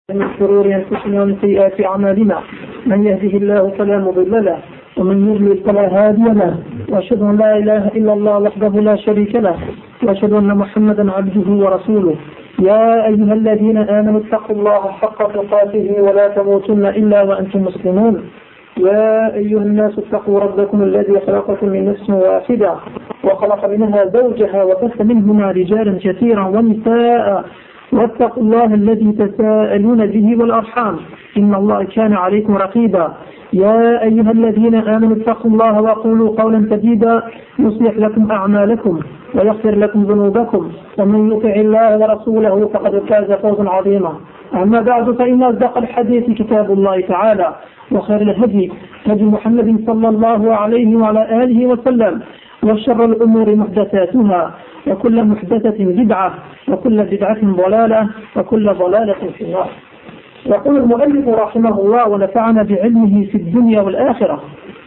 من شرور أنفسنا ومن سيئات أعمالنا من يهده الله فلا مضل له ومن يضلل فلا هادي له وأشهد أن لا إله إلا الله وحده لا شريك له وأشهد أن محمدا عبده ورسوله يا أيها الذين آمنوا اتقوا الله حق تقاته ولا تموتن إلا وأنتم مسلمون يا أيها الناس اتقوا ربكم الذي خلقكم من نفس واحدة وخلق منها زوجها وبث منهما رجالا كثيرا ونساء واتقوا الله الذي تساءلون به والأرحام إن الله كان عليكم رقيبا يا أيها الذين آمنوا اتقوا الله وقولوا قولا سديدا يصلح لكم أعمالكم ويغفر لكم ذنوبكم ومن يطع الله ورسوله فقد فاز فوزا عظيما أما بعد فإن أصدق الحديث كتاب الله تعالى وخير الهدي هدي محمد صلى الله عليه وعلى آله وسلم وشر الأمور محدثاتها وكل محدثة بدعة وكل بدعة ضلالة وكل ضلالة في النار. يقول المؤلف رحمه الله ونفعنا بعلمه في الدنيا والآخرة: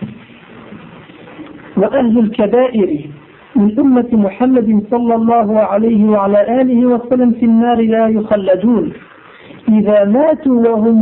وأهل الكبائر من أمة محمد صلى الله عليه وعلى آله وسلم في النار لا يخلدون إذا ماتوا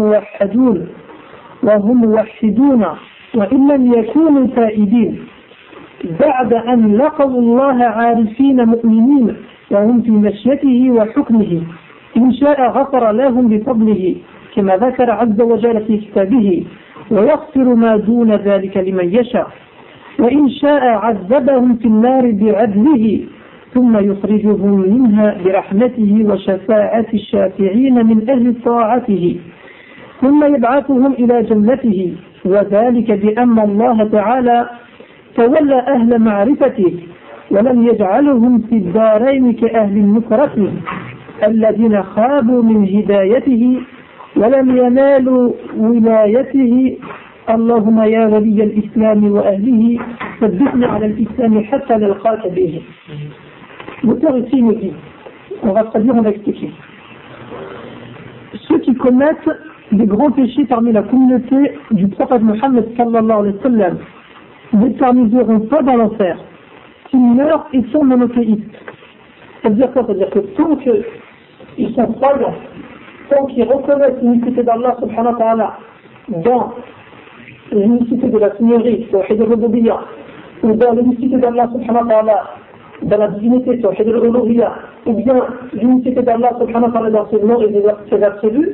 وهم موحدون وإن لم يكونوا تائبين بعد أن لقوا الله عارفين مؤمنين وهم في مشيته وحكمه إن شاء غفر لهم بفضله كما ذكر عز وجل في كتابه ويغفر ما دون ذلك لمن يشاء وإن شاء عذبهم في النار بعدله ثم يخرجهم منها برحمته وشفاعة الشافعين من أهل طاعته ثم يبعثهم إلى جنته وذلك بأن الله تعالى تولى أهل معرفته ولم يجعلهم في الدارين كأهل النكرة الذين خابوا من هدايته ولم ينالوا ولايته. اللهم يا ولي الإسلام وأهله ثبتنا على الإسلام حتى نلقاك به. L'auteur ici nous dit, on va traduire, on va expliquer. Ceux qui commettent des grands péchés parmi la communauté du prophète Mohammed sallallahu alayhi wa sallam n'éterniseront pas dans l'enfer s'ils meurent et sont monothéistes. C'est-à-dire quoi? C'est-à-dire que tant qu'ils sont croyants, tant qu'ils reconnaissent l'unicité d'Allah subhanahu wa ta'ala dans l'unicité de la seigneurie, tawhid al-rububiyyah, ou dans l'unicité d'Allah subhanahu wa ta'ala dans la divinité, tawhid al-uluhiyyah, ou bien l'unicité d'Allah subhanahu wa ta'ala dans ses noms et ses attributs,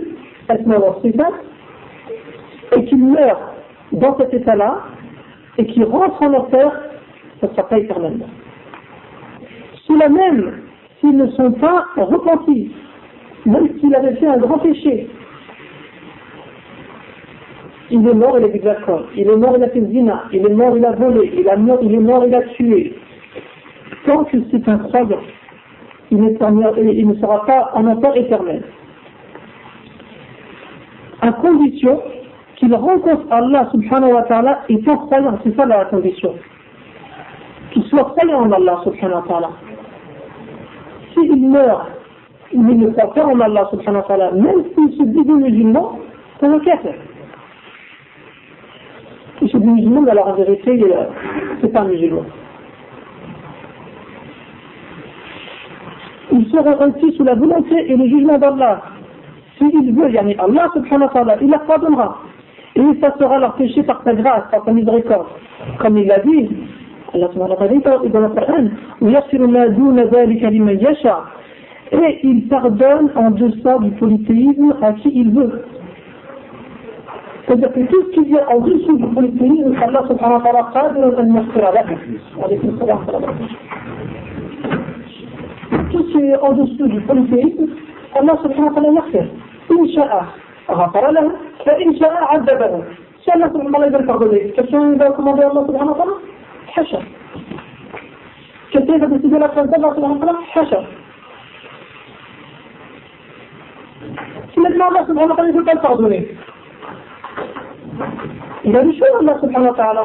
et qu'ils meurent dans cet état-là et qu'ils rentrent en enfer, ça ne sera pas éternellement. Cela même s'ils ne sont pas repentis, même s'il avait fait un grand péché, il est mort, il est d'accord, il est mort, il a fait zina, il est mort, il a volé, il est mort, il a tué. Tant que c'est un croyant, il ne sera pas en enfer éternel. À condition qu'il rencontre Allah subhanahu wa ta'ala étant croyant, c'est ça la condition. Qu'il soit croyant en Allah subhanahu wa ta'ala. S'il meurt, il ne croit pas en Allah subhanahu wa ta'ala, même s'il se dit musulman, c'est un kafir. Il se dit musulman, mais alors en vérité, c'est pas un musulman. Il sera ainsi sous la volonté et le jugement d'Allah. S'il veut, Allah subhanahu wa ta'ala, il leur pardonnera. Et il effacera leur péché par sa grâce, par sa miséricorde. Comme il l'a dit, Allah subhanahu wa ta'ala dit dans le Coran, وَيَغْفِرُ مَا دُونَ ذَلِكَ لِمَنْ يَشَاءُ. Et il pardonne en deçà du polythéisme à qui il veut. C'est-à-dire que tout ce qui vient en dessous du polythéisme, Allah subhanahu wa ta'ala قادر أن يغفر له. Tout ce qui est en dessous du polythéisme, Allah subhanahu wa ta'ala yaghfir. إن شاء غفر له فإن شاء عذبه. Si Allah subhanahu wa ta'ala va le pardonner, quelqu'un va commander à Allah subhanahu wa ta'ala? Hasha. Quelqu'un va décider la fin d'Allah subhanahu wa ta'ala? Hasha. Si maintenant Allah subhanahu wa ta'ala ne veut pas le pardonner, il a le choix Allah subhanahu wa ta'ala.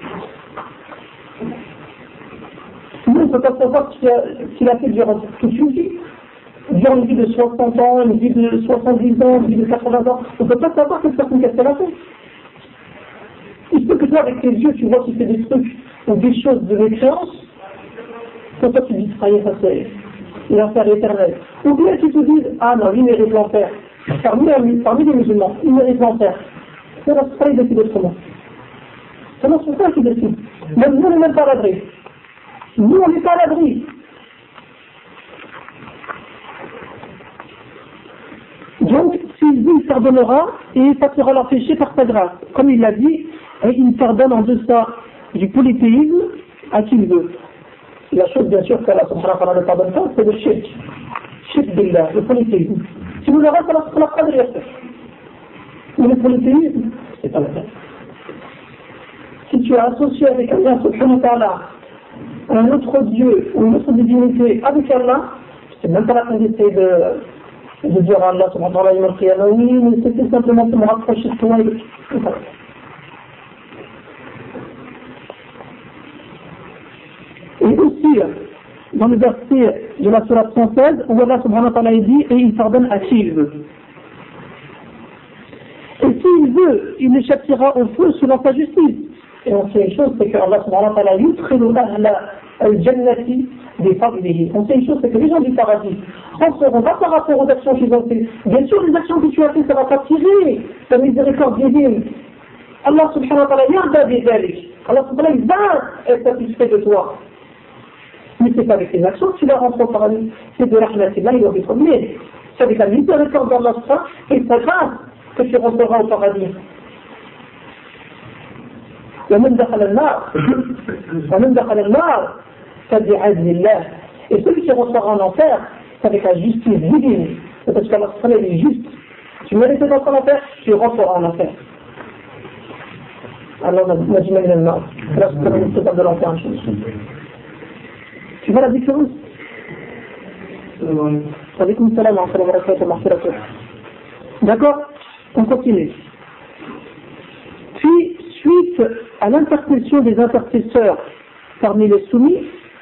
Nous on ne peut pas savoir ce qu'il a fait durant toute une vie. Durant une vie de 60 ans, une vie de 70 ans, une vie de 80 ans, on ne peut pas savoir quelle personne qu'est-ce qu'elle a fait. Il se peut que toi, avec tes yeux, tu vois qu'il fait des trucs ou des choses de mécréance, pour toi tu dis, ça y est, ça c'est l'enfer éternel. Ou bien tu te dis, ah non, lui mérite l'enfer. parmi les musulmans, ils méritent l'enfer. C'est Allah qui décide autrement. C'est Allah qui décide. Même nous, on n'est même pas à l'abri. Nous, on n'est pas à l'abri. Donc, s'il dit, il pardonnera et il effacera leurs péchés par sa grâce. Comme il l'a dit, et il pardonne en deçà du polythéisme à qui il veut. La chose, bien sûr, qu'Allah subhanahu wa ta'ala ne pardonne pas, c'est le shirk. Shirk billah, le polythéisme. Si vous le reste, Allah subhanahu wa ta'ala ne. Mais le polythéisme, c'est pas la peine. Si tu as associé avec Allah subhanahu wa ta'ala un autre Dieu ou une autre divinité avec Allah, c'est même pas la peine d'essayer de dire à Allah subhanahu wa ta'ala, oui, mais c'était simplement pour me rapprocher de toi. Et aussi, dans le verset de la sourate 116, où Allah subhanahu wa ta'ala dit, et il pardonne à qui il veut. Et s'il veut, il les châtiera au feu selon sa justice. Et on sait une chose, c'est que Allah subhanahu wa ta'ala yudkhilu ahla al-jannati bi fadlihi. On sait une chose, c'est que les gens du paradis rentreront pas par rapport aux actions qu'ils ont fait. Bien sûr, les actions que tu as fait, ça va t'attirer ta miséricorde divine. Allah subhanahu wa ta'ala yarda bi dhalik. Allah subhanahu wa ta'ala, il va être satisfait de toi. Mais c'est pas avec les actions que tu vas rentrer au paradis. C'est de rahmatillah, il va être premier. C'est avec la miséricorde d'Allah et sa grâce que tu rentreras au paradis. ومن دخل النار فبعدل الله. Et celui qui rentrera en enfer, c'est avec la justice divine. C'est parce qu'Allah est juste. Tu mérites d'entrer en enfer, tu rentreras en enfer. Alors, on a dit même non. Là, c'est comme une de l'enfer. Tu vois la différence? Alaykoum salam wa rahmatullahi. D'accord? On continue. Puis, suite à l'intercession des intercesseurs parmi les soumis,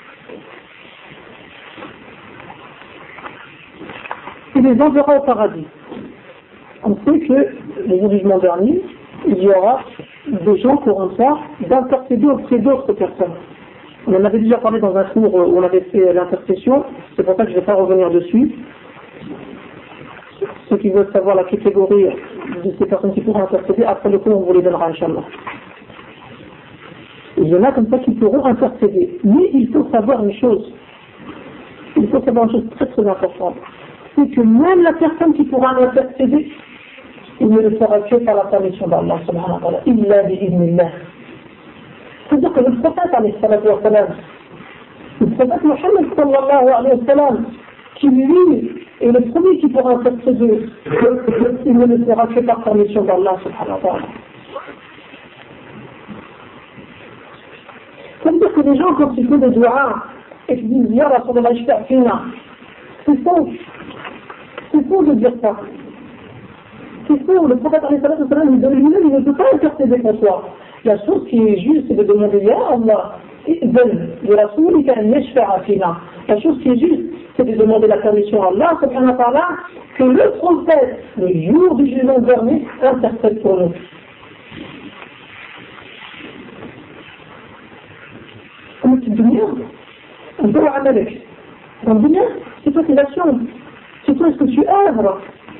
il les enverra au paradis. On sait que les jugements derniers, il y aura des gens qui auront ça d'intercéder auprès d'autres personnes. On en avait déjà parlé dans un cours où on avait fait l'intercession, c'est pour ça que je ne vais pas revenir dessus. Ceux qui veulent savoir la catégorie de ces personnes qui pourront intercéder, après le cours on vous les donnera, Inch'Allah. Il y en a comme ça qui pourront intercéder. Mais il faut savoir une chose. Il faut savoir une chose très très importante. C'est que même la personne qui pourra intercéder, il ne le fera que par la permission d'Allah subhanahu wa ta'ala. Illa bi'idnillah. C'est-à-dire que le prophète alayhi salatu wa salam, le prophète Mohammed sallallahu alayhi wa sallam, qui lui est le premier qui pourra intercéder, il ne le fera que par permission d'Allah subhanahu wa ta'ala. C'est-à-dire que les gens, quand ils font des du'a et qu'ils disent Ya Rasulallah, ishta' c'est faux de dire ça. C'est faux, le prophète alayhi salatu wa salam, il ne peut pas intercéder pour toi. La chose qui est juste, c'est de demander Ya Allah, la chose qui est juste, c'est de demander la permission à Allah subhanahu wa ta'ala que le prophète, le jour du jugement dernier, intercède pour nous. Comment tu te dis? On peut voir avec. Dans le dunya, c'est toi tes actions, c'est toi ce que tu œuvres.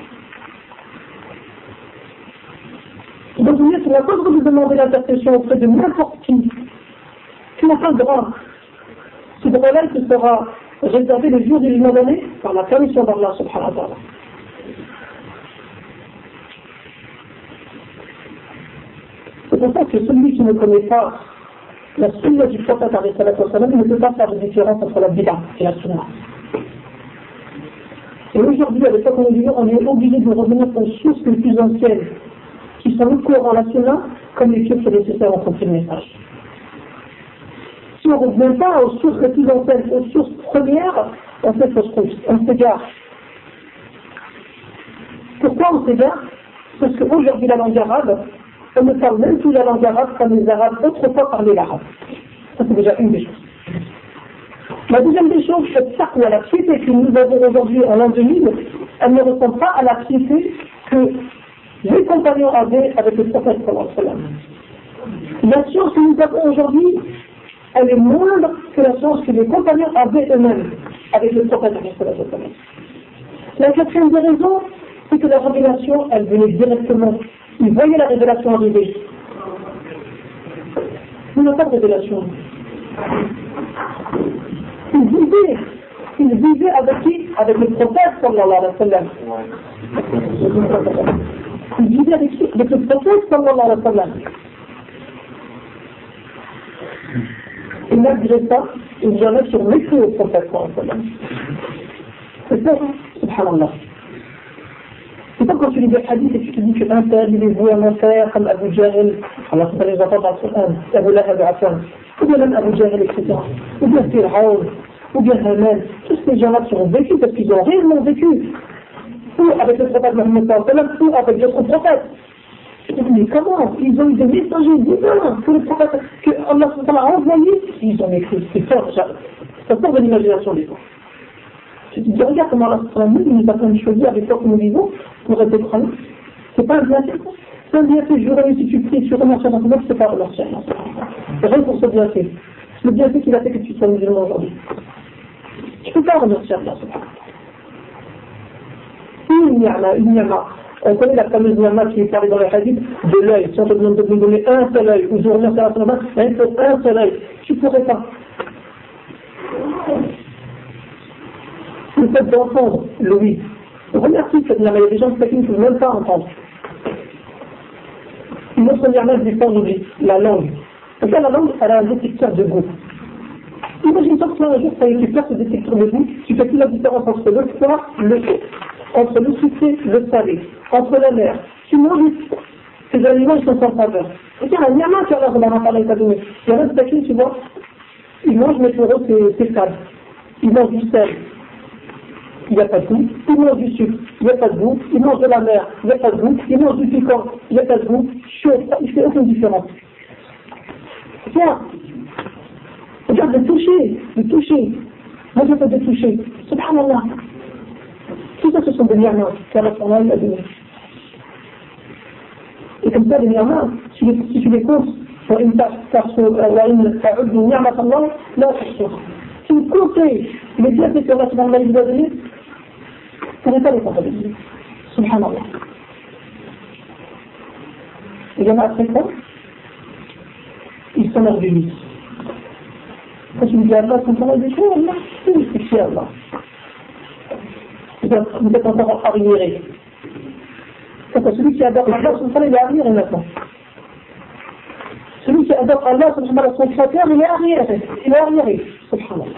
Dans le dunya, tu n'as pas le droit de demander l'intercession auprès de n'importe qui. Tu n'as pas le droit. Ce droit-là, il sera réservé le jour du jugement dernier par la permission d'Allah subhanahu wa ta'ala. C'est pour ça que celui qui ne connaît pas la sunna du prophète alayhi salatu wa salam ne peut pas faire de différence entre la bid'a et la sunna. Et aujourd'hui, à l'époque où on est obligé de revenir aux sources les plus anciennes, qui sont le Coran, la sunna, comme les pieux nécessaires ont compris le message. Si on ne revient pas aux sources les plus anciennes, aux sources premières, on fait fausse route, on s'égare. Pourquoi on s'égare? Parce qu'aujourd'hui, la langue arabe, on ne parle même plus la langue arabe comme les Arabes autrefois parlaient l'arabe. Ça, c'est déjà une des choses. La deuxième des choses, c'est ça, la piété que nous avons aujourd'hui en l'an 2000, elle ne ressemble pas à la piété que les compagnons avaient avec le prophète sallallahu alayhi wa sallam. La science que nous avons aujourd'hui, elle est moindre que la science que les compagnons avaient eux-mêmes avec le prophète sallallahu alayhi wa sallam. La quatrième des raisons, c'est que la révélation, elle venait directement. Ils voyaient la révélation arriver. Il n'y a pas de révélation. Ils vivaient avec qui? Avec le prophète sallallahu alayhi wa sallam. Ils vivaient avec qui? Avec le prophète sallallahu alayhi wa sallam. Et malgré ça, ils jamais survécu au prophète sallallahu alayhi wa sallam. C'est ça, subhanallah. C'est pas quand tu lis des hadiths et tu te dis qu'un tel, il est voué à l'enfer, comme Abu Jahl, Allah se les entend dans le Coran, Abu Lahab Hassan, ou bien même Abu Jahl, etc. Ou bien Fir'aun, ou bien Haman, tous ces gens-là qui ont vécu parce qu'ils ont réellement vécu. Ou avec le prophète Mohammed sallallahu alayhi wa sallam, ou avec d'autres prophètes. Mais comment? Ils ont eu des messagers divins que le prophète, que Allah a envoyé, ils ont écrit. C'est fort, ça sort de l'imagination des gens. Tu te dis, regarde comment Allah nous a choisi avec toi que nous vivons pour être des croyants. C'est pas un bienfait. C'est un bienfait. Je remercie si tu pries, tu remercies Allah, c'est pas remercier Allah. C'est rien pour ce bienfait. C'est le bienfait qu'il a fait que tu sois musulman aujourd'hui. Tu peux pas remercier Allah. Une ni'ma. On connaît la fameuse ni'ma qui est parlée dans les hadiths de l'œil. Si on te demande de nous donner un seul œil, ou de remercier Allah, il faut un seul œil. Tu pourrais pas. Le fait d'entendre le oui. Remercie cette ni'ma. Il y a des gens qui ne peuvent même pas entendre. Une autre ni'ma, c'est sans oubli, la langue. Parce que la langue, elle a un détecteur de goût. Imagine-toi que un jour, tu perds ce détecteur de goût, tu fais toute la différence entre le froid, entre le sucré, le salé, entre la mer. Tu manges, ces aliments, ils sont sans saveur. Et tiens, la ni'ma qu'Allah a parlé à donné. Il y a un taquin, tu vois, il mange, mais pour eux, c'est sale. Il mange du sel. Il n'y a pas de goût, il mange du sucre, il n'y a pas de goût, il mange de la mer, il n'y a pas de goût, il mange du piquant, il n'y a pas de goût, chaud, il ne fait aucune différence. Tiens, regarde, de toucher. Moi, je fais de toucher. Subhanallah. Tout ça, ce sont des ni'mas qu'Allah a donné. Et comme ça, les ni'mas, si tu les comptes, وإن تعدوا نعمة الله لا تحصوها. Si vous comptez les bienfaits que Allah vous a donnés, vous n'avez pas les comptabiliser. Subhanallah. Et il y en a après ça, ils s'émerveillent. Quand tu me dis Allah, c'est un des choses, Allah, c'est chez Allah. Vous êtes encore arriéré. Celui qui adore Allah, il est arriéré maintenant. Celui qui adore Allah, son créateur, il est arriéré. Subhanallah.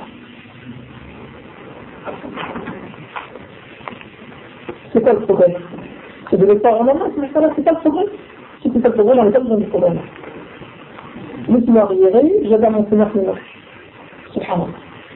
C'est quoi le problème? C'est de l'espoir en Allah, c'est pas le problème. Si c'est pas le problème, on n'est pas besoin du problème. Je suis arriéré, j'adore mon Seigneur qui meurt. Subhanallah.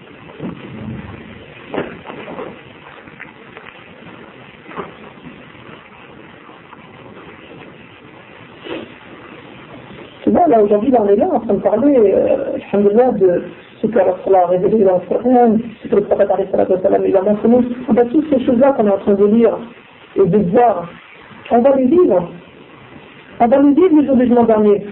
Là, aujourd'hui, on est là en train de parler, alhamdoulilah, de ce qu'Allah a révélé dans le Coran, ce que le prophète il a mentionné. Toutes ces choses-là qu'on est en train de lire et de voir, on va les vivre. On va les vivre le jour du jugement dernier.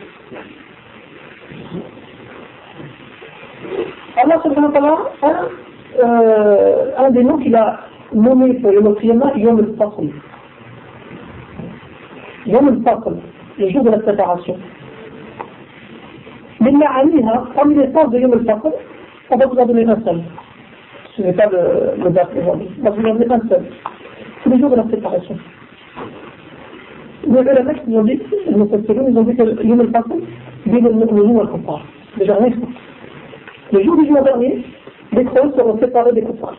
Allah subhanahu wa ta'ala, un des noms qu'il a nommé pour le Qiyamah, Yom al-Fasl. Yom al-Fasl, le jour de la séparation. Mais parmi les sens de Yom al-Fasl, on va vous en donner un seul. Ce n'est pas le verset aujourd'hui. On va vous en donner un seul. C'est le jour de la séparation. Les ulama qui ont dit, ils ont dit que Yom al-Fasl, c'est le mu'minin al-Kuffar. Déjà rien. Le jour du jugement dernier, les croyants seront séparés des kuffars.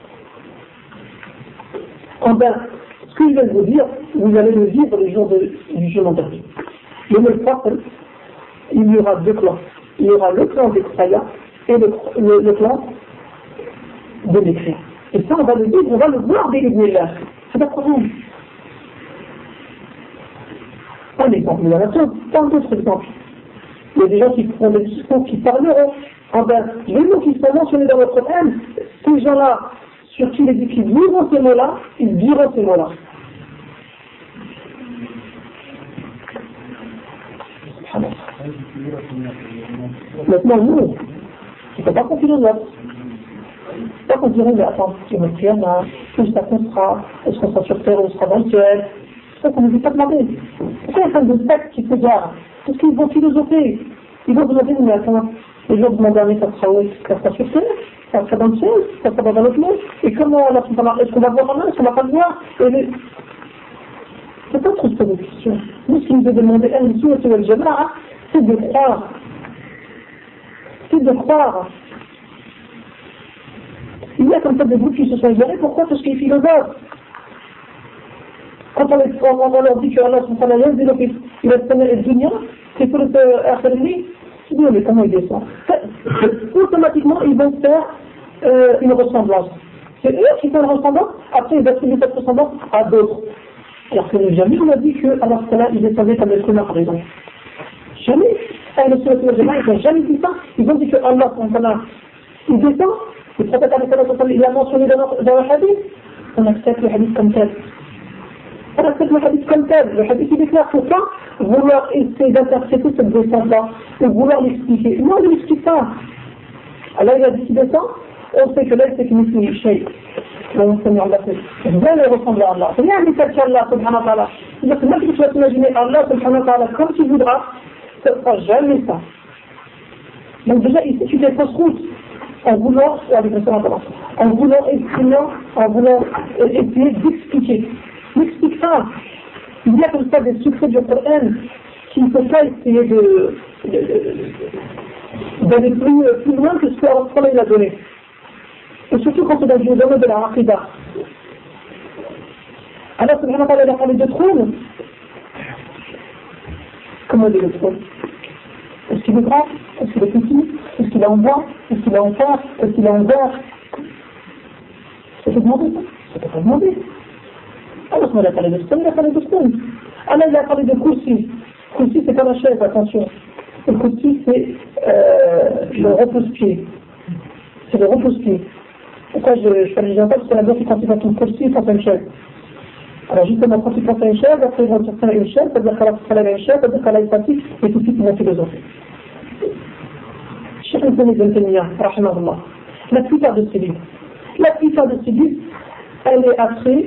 Ce que je vais vous dire, vous allez le vivre le jour du jugement dernier. Yom al-Fasl, il y aura deux clans. Il y aura le clan des croyants et le clan de l'écrire. Et ça, on va le vivre, on va le voir dès l'Ibnillah. C'est pas de problème. Un exemple, il y en a plein d'autres exemples. Il y a des gens qui font des discours qui parleront. Les mots qui sont mentionnés dans notre Coran, ces gens-là, sur qui il est dit qu'ils diront ces mots-là, ils diront ces mots-là. Maintenant, nous, il ne faut pas qu'on philosophe. Pas qu'on dirait, mais attends, tu me tiens là. où ça sera, est-ce qu'on sera sur terre ou on sera dans le ciel? Ça ne veut pas demander. Pourquoi il y a plein de sectes qui s'égarent? Parce qu'ils vont philosopher. Ils vont demander, mais attends, les jours de mon dernier, ça sera où? Ça sera sur terre? Ça sera dans le ciel? Ça sera dans l'autre monde? Et comment on est-ce qu'on va voir en un? Est-ce qu'on va pas le voir? C'est pas trop de question. Nous, ce qui nous est demandé, c'est de croire. C'est de croire. Il y a comme ça des groupes qui se sont isolés. Pourquoi? Parce qu'ils philosophes. Quand on leur dit que Allah subhanahu wa ta'ala il a donné le dunya, c'est pour le akhirni, tu dis mais comment il descend? Automatiquement ils vont faire une ressemblance. C'est eux qui font une ressemblance, après ils attribuent cette ressemblance à d'autres. Alors que jamais on a dit que Allah il descendait comme l'être humain par exemple. Jamais. Le ils n'ont jamais dit ça. Ils ont dit que Allah il descend. Le prophète il a mentionné dans le hadith. On accepte le hadith comme tel. On accepte le hadith comme tel. Le hadith il est clair. Pourquoi vouloir essayer d'interpréter cette descente-là ou vouloir l'expliquer? Non, on ne l'explique pas. Allah il a dit qu'il descend. On sait que là c'est une mission. Rien ne ressemble à Allah. Rien ne fait Allah subhanahu wa ta'ala. C'est-à-dire que même si tu vas t'imaginer Allah subhanahu wa ta'ala comme tu voudras, ça ne sera jamais ça. Donc déjà ici tu fais fausse route en voulant exprimer, en voulant essayer d'expliquer. N'explique pas. Il y a comme ça des secrets du Coran qui ne peuvent pas essayer d'aller plus loin que ce qu'Allah a donné. Et surtout quand c'est dans le domaine de la aqidah. Allah subhanahu wa ta'ala a parlé de trône. Comment on dit le trône? Est-ce qu'il est grand? Est-ce qu'il est petit? Est-ce qu'il est en bois? Est-ce qu'il est en fer? Est-ce qu'il est en verre? Ça peut demander ça? Ça peut pas demander. Allah a parlé de trône, il a parlé de trône. Allah il a parlé de kursi. Kursi c'est pas la chaise, attention. Le kursi c'est le repose-pied. C'est le repose-pied. Pourquoi je fais les gens parce que la personne quand il va ton kursi, il pense à une chaise. Alors justement, quand il pense à une chaise, après il va penser à une chaise, c'est-à-dire qu'elle a une chaise, c'est-à-dire qu'elle a une fatigue, et tout de suite ils vont philosopher. Cheikh Ibn Taymiyyah, rahimahullah, la plupart de ces livres, elle est après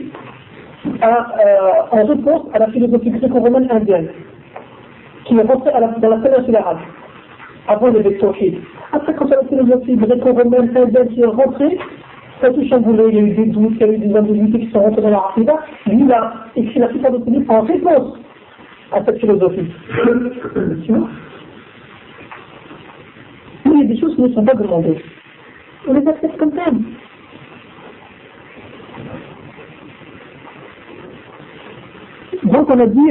en réponse à la philosophie gréco-romaine indienne, qui est rentrée dans la péninsule arabe, avant les Tawhid. Après, quand la philosophie gréco-romaine indienne qui est rentrée, ça a tout chamboulé, il y a eu des doutes, il y a eu des ambiguïtés qui sont rentrées dans la Aqidah. Lui, il a écrit la plupart de ses livres en réponse à cette philosophie. Tu vois? Mais il y a des choses qui ne sont pas demandées. On les accepte comme telles. Donc on a dit,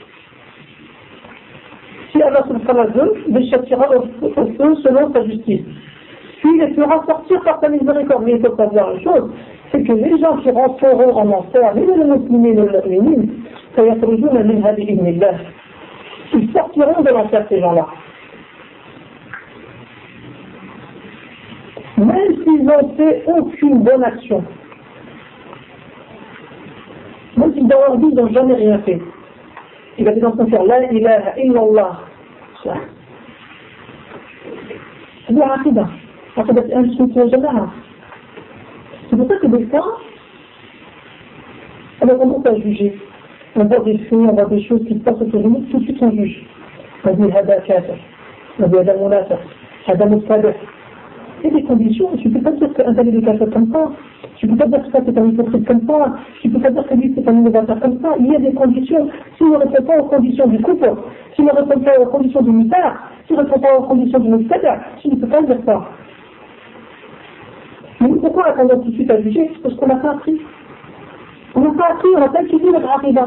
si Allah subhanahu wa ta'ala les châtiera au feu selon sa justice. Puis il les fera sortir par sa miséricorde. Mais il faut savoir une chose, c'est que les gens qui rentreront en enfer, les musulmans et les musulmans, ils sortiront de l'enfer ces gens-là. Même s'ils n'ont fait aucune bonne action. Même si dans leur vie ils n'ont jamais rien fait. Il va dire dans son cœur, la ilaha illallah. C'est la aqidah. Aqidah al-sunnah wal jama'a. C'est pour ça que des fois, on a tendance à juger. On voit des faits, on voit des choses qui se passent autour de nous, tout de suite on juge. On dit hada kafir, on dit hada munafiq, hada mubtadi'. Il y a des conditions, tu ne peux pas dire qu'un tel est kafir comme ça. Tu ne peux pas dire que ça c'est un hypocrite comme ça, tu ne peux pas dire que lui c'est un innovateur comme ça. Il y a des conditions. S'il ne répond pas aux conditions du couple, s'il ne répond pas aux conditions du mystère, s'il ne répond pas aux conditions du mystère, tu ne peux pas dire ça. Mais pourquoi on a tendance tout de suite à juger? Parce qu'on n'a pas appris. On n'a pas appris, on n'a pas étudié notre aqidah.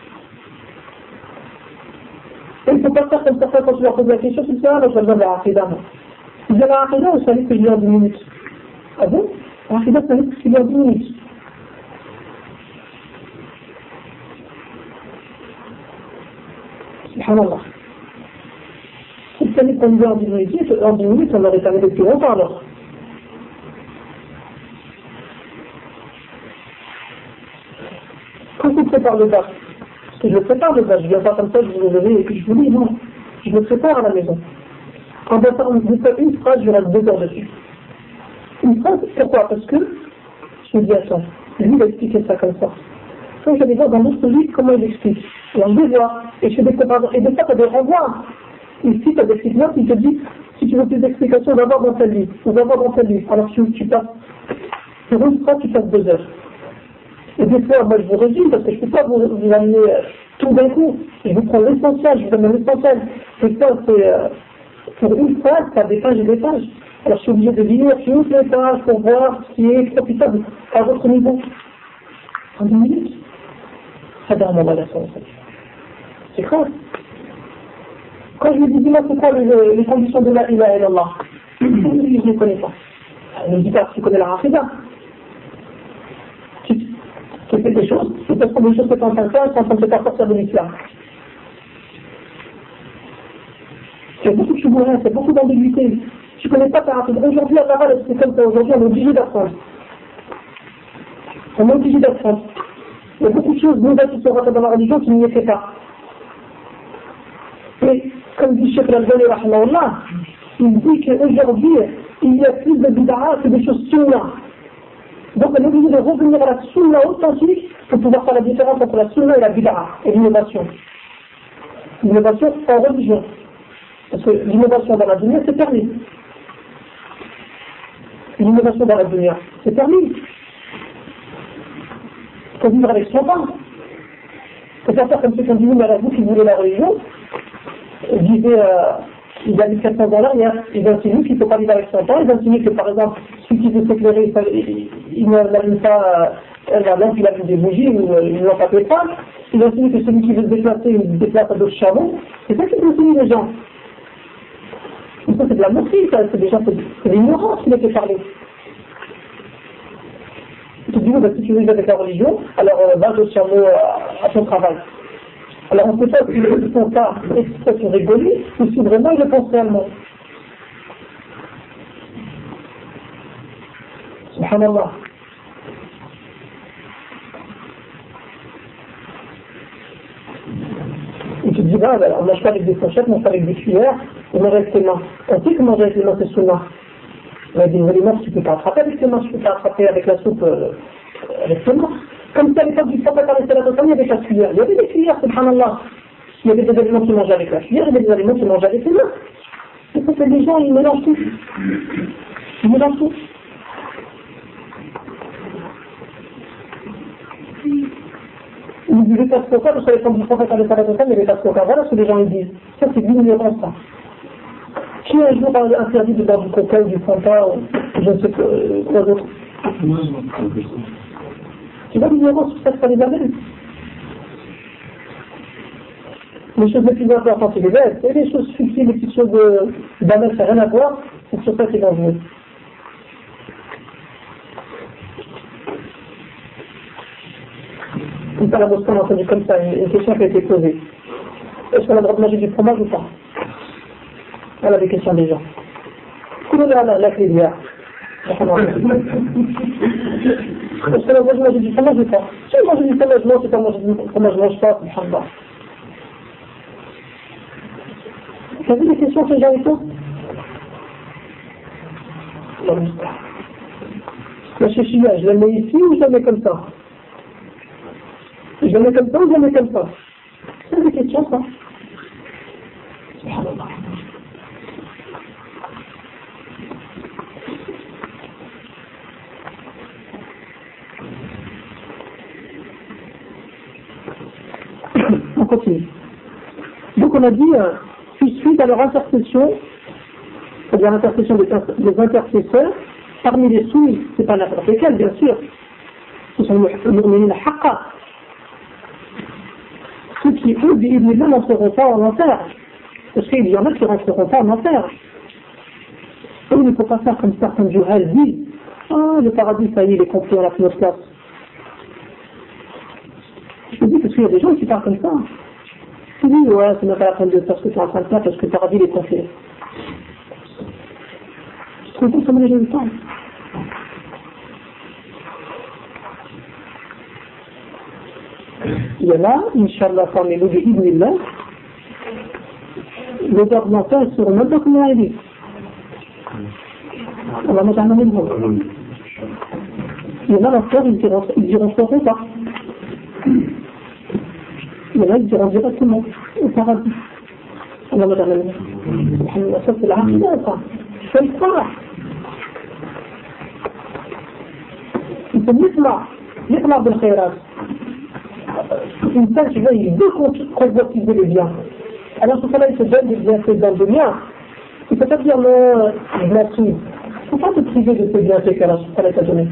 Et il ne faut pas faire comme certains quand tu leur poses la question, tu dis ah, moi je besoin de la aqidah. Vous avez la aqidah ou vous savez que je lis en 10 minutes? Ah bon? L'aqidah, ça veut dire que c'est en 10 minutes. Subhanallah. Si vous savez qu'on lit en 10 minutes, on aurait terminé depuis longtemps alors. Quand on prépare le bac, parce que je prépare le bac, je ne viens pas comme ça, je vous lever et puis je vous lis, non. Je me prépare à la maison. Quand on fait une phrase, je reste 2 heures dessus. Une phrase, pourquoi? Parce que je me dis, attends, Lui, il a expliqué ça comme ça. Quand je vais voir dans d'autres livres comment il explique. Et on le voit. Et je fais des comparaisons. Et de ça, tu as des renvois. Ici, tu as des footnotes, il te dit, si tu veux plus d'explications, va voir dans tel livre. On va voir dans tel livre. Alors tu passes, sur une phrase, tu passes 2 heures. Et des fois, moi, je vous résume, parce que je ne peux pas vous amener tout d'un coup. Je vous prends l'essentiel, je vous donne l'essentiel. Et ça, c'est, pour une phrase, tu as des pages et des pages. Alors, je suis obligé de lire toutes les pages pour voir ce qui est profitable à votre niveau. En 10 minutes. Ça donne mon relation, en fait. C'est grave. Quand je lui dis, dis-moi, c'est quoi les conditions de la ilaha illallah? Je ne les connais pas. Elle me dit pas, tu connais la rafida. Tu fais des choses, tu peux prendre des choses que tu es en train de faire, tu es en train de te faire sortir de l'islam. Il y a beaucoup de choubourin, il y a beaucoup d'ambiguïté. Tu ne connais pas ta rafida. Aujourd'hui, à Laval, c'est comme ça. Aujourd'hui, on est obligé d'apprendre. On est obligé d'apprendre. Il y a beaucoup de choses nouvelles qui sont rentrées dans la religion qui n'y étaient pas. Et comme dit Cheikh Al-Albani, il dit qu'aujourd'hui, il y a plus de bid'a que des choses sunna. Donc on est obligé de revenir à la sunna authentique pour pouvoir faire la différence entre la sunna et la bid'a et l'innovation. L'innovation en religion. Parce que l'innovation dans la dunya, c'est permis. L'innovation dans la dunya, c'est permis. Il faut vivre avec son temps. Il faut pas faire comme ceux qui ont dit, mais à vous qui voulez la religion, disait, il y a 1400 ans là, il insinue qu'il ne faut pas vivre avec son temps, il insinue que par exemple, celui qui veut s'éclairer, il n'allume pas la lampe, il allume des bougies, il ne lampe pas pétrole, il insinue que celui qui veut se déplacer, il déplace à d'autres chameaux, c'est ça qui insinue les gens. Et ça c'est de la moquerie, c'est des gens, c'est de l'ignorance qui les fait parler. Tu te dis, si tu veux vivre avec la religion, alors va au chameau à ton travail. Alors on ne sait pas si le son cas est pour rigoler ou si vraiment il le pense réellement. Subhanallah. Et tu te dis, on ne mange pas avec des fourchettes, on mange pas avec des cuillères, on mange avec tes mains. On sait que manger avec les mains, c'est sunna. Il y a des aliments que tu ne peux pas attraper avec tes mains, tu ne peux pas attraper avec la soupe avec tes mains. Comme si à l'époque du prophète, il y avait pas de cuillère. Il y avait des cuillères, subhanallah. Il y avait des aliments qui mangeaient avec la cuillère, il y avait des aliments qui mangeaient avec les mains. Et ça, c'est des gens, ils mélangent tout. Ils mélangent tout. Ils ne buvaient pas de coca, parce qu'à l'époque du prophète, il n'y avait pas de coca. Voilà ce que les gens ils disent. Ça, c'est de l'ignorance, ça. Qui un jour a interdit de boire du coca ou du fanta ou je ne sais quoi d'autre? Tu vois l'ignorance, ça c'est pas les amène. Les choses les plus importantes, c'est les bêtes. Et les choses futiles, les petites choses banales, ça n'a rien à voir, c'est sur ça qu'ils vont jouer. Une fois la mosquée, on a entendu comme ça, une question qui a été posée. Est-ce qu'on a le droit de manger du fromage ou pas? Voilà des questions des gens. Comment la clé d'hier? Est-ce qu'on a le droit de manger du fromage ou pas? Si on mange du fromage, non, c'est pas manger du fromage, je mange pas, alhamdulillah. Vous avez des questions que les gens posent? La chéchia, je la mets ici ou je la mets comme ça? Je la mets comme ça ou je la mets comme ça? C'est des questions, ça. Subhanallah. On continue. Donc on a dit, suite à leur intercession, c'est-à-dire l'intercession des intercesseurs, parmi les soumis, c'est pas n'importe lesquels, bien sûr, ce sont les mu'minina haqqa, ceux qui, eux, bi'idhnillah, n'entreront pas en enfer, parce qu'il y en a qui ne rentreront pas en enfer. Et il ne faut pas faire comme certains juhal disent, le paradis, ça y est, il est compris à la plus haute classe. Je dis parce qu'il y a des gens qui parlent comme ça. Tu dis, ouais, c'est même pas la peine de faire ce que tu es en train de faire parce que le paradis est complet. Tu te rends compte comment les gens le parlent? Il y en a, Inch'Allah, parmi nous, bi'idhnillah, les gardes mentales ne seront même pas comment elle dit. On va mettre un nom de Il y en a l'enfer, ils diront pas. Il y en a, ils diront directement au paradis. Allah me donne ça c'est la aqidah, ça. Il faut le croire. Il faut يطلع بالخيرات. الإنسان شبه يدوك convoitiser les biens. Alors tout cela, il se donne des bienfaits dans le bien. Il ne faut pas dire non, je m'en prie. Il ne faut pas te priver de ces bienfaits qu'Allah t'a donné.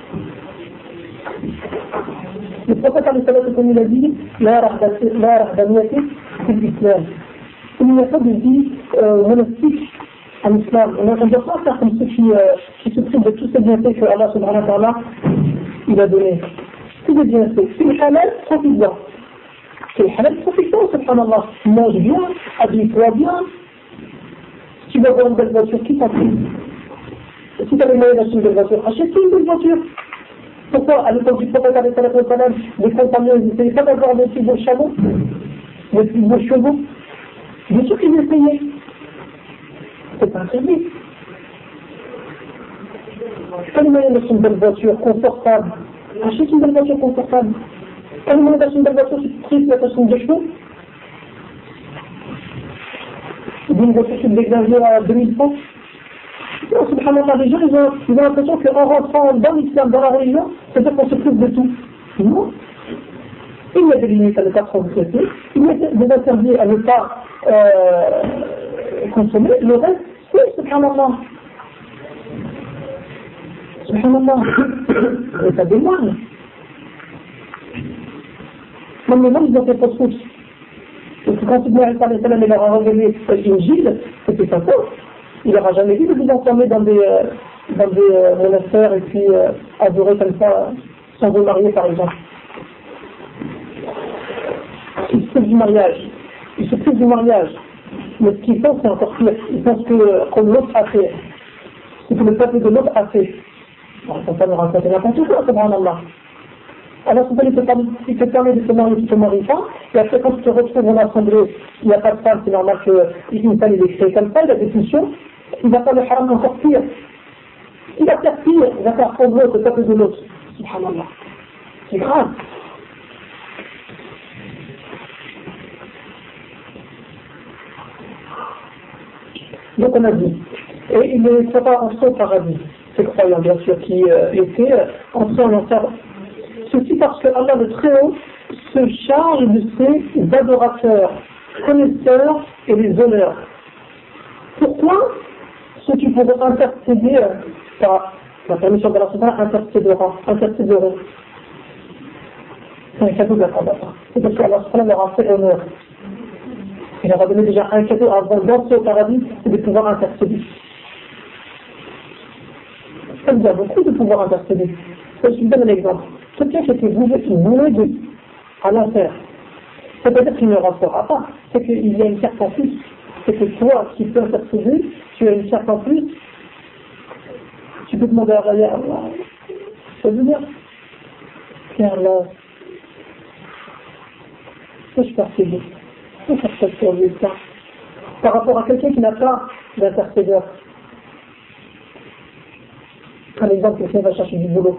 Le prophète comme il a dit, la rahbaniyati c'est l'islam. Il n'y a pas de vie monastique en islam. On ne doit pas faire comme ceux qui se privent de tous ces bienfaits que Allah subhanahu wa ta'ala il a donné. Tous les bienfaits. C'est le halal, profite-en. C'est le halal, profite-en, subhanallah. Mange bien, habille-toi bien. Si tu vas avoir une belle voiture, qui t'en prie? Si tu as les moyens d'acheter une belle voiture, achète-toi une belle voiture. Pourquoi, à l'époque du prophète, les compagnons, ils n'essayaient pas d'avoir des plus beaux chameaux, des plus beaux chevaux? Bien sûr qu'ils essayaient. C'est pas interdit. Pas les moyens d'acheter une belle voiture confortable. Achète une belle voiture confortable. Pas les moyens d'acheter une belle voiture, c'est triste d'acheter une 2 chevaux. Une voiture qui dégagée à 2000 francs. Non, subhanallah, les gens, ils ont l'impression qu'en rentrant dans l'islam, dans la religion, c'est-à-dire qu'on se prive de tout. Non. Il y a des limites à ne pas transgresser, il y a des interdits à ne pas consommer, le reste, c'est subhanallah. Subhanallah. Et ça démarre. Même les gens, ils ont fait fausse route. Parce que quand Ibn al-Salam il leur a révélé l'Injil, c'était pas faux. Il n'aura jamais dit de vous enfermer dans des monastères et puis adorer comme ça, sans vous marier par exemple. Ils se privent du mariage. Mais ce qu'ils pensent, c'est encore pire. Ils pensent que l'autre a fait. C'est que le peuple de l'autre a fait. Alors, ça ne raconter n'importe quoi, subhanallah. Alors, il te permet de te marier, tu ne te maries pas, et après, quand tu te retrouves en assemblée, il n'y a pas de femme, c'est normal qu'une femme est créée comme ça, il a des pulsions, il va faire le haram encore pire. Il va faire pire, il va faire prendre l'autre, le peuple de l'autre. Subhanallah. C'est grave. Donc, on a dit, et il ne sera pas entré au paradis, ces croyants, bien sûr, qui étaient entrés en enfer. Ceci parce que Allah le Très-Haut se charge de ses adorateurs, connaisseurs et les honneurs. Pourquoi ceux qui pourront intercéder par la permission d'Allah intercéderont? C'est un cadeau de la combattant. C'est parce qu'Allah leur a fait honneur. Il leur a donné déjà un cadeau avant d'entrer au paradis, c'est de pouvoir intercéder. Il y a beaucoup de pouvoir intercéder. Je vous donne un exemple. Quelqu'un qui était voué à l'enfer, c'est-à-dire qu'il ne rentrera pas, c'est qu'il y a une carte en plus, c'est que toi qui peux intercéder, tu as une carte en plus, tu peux demander à Allah, ça veut dire, Pierre là, je percéder, je faire sur lui ça, par rapport à quelqu'un qui n'a pas d'intercédeur. Par exemple, quelqu'un va chercher du boulot.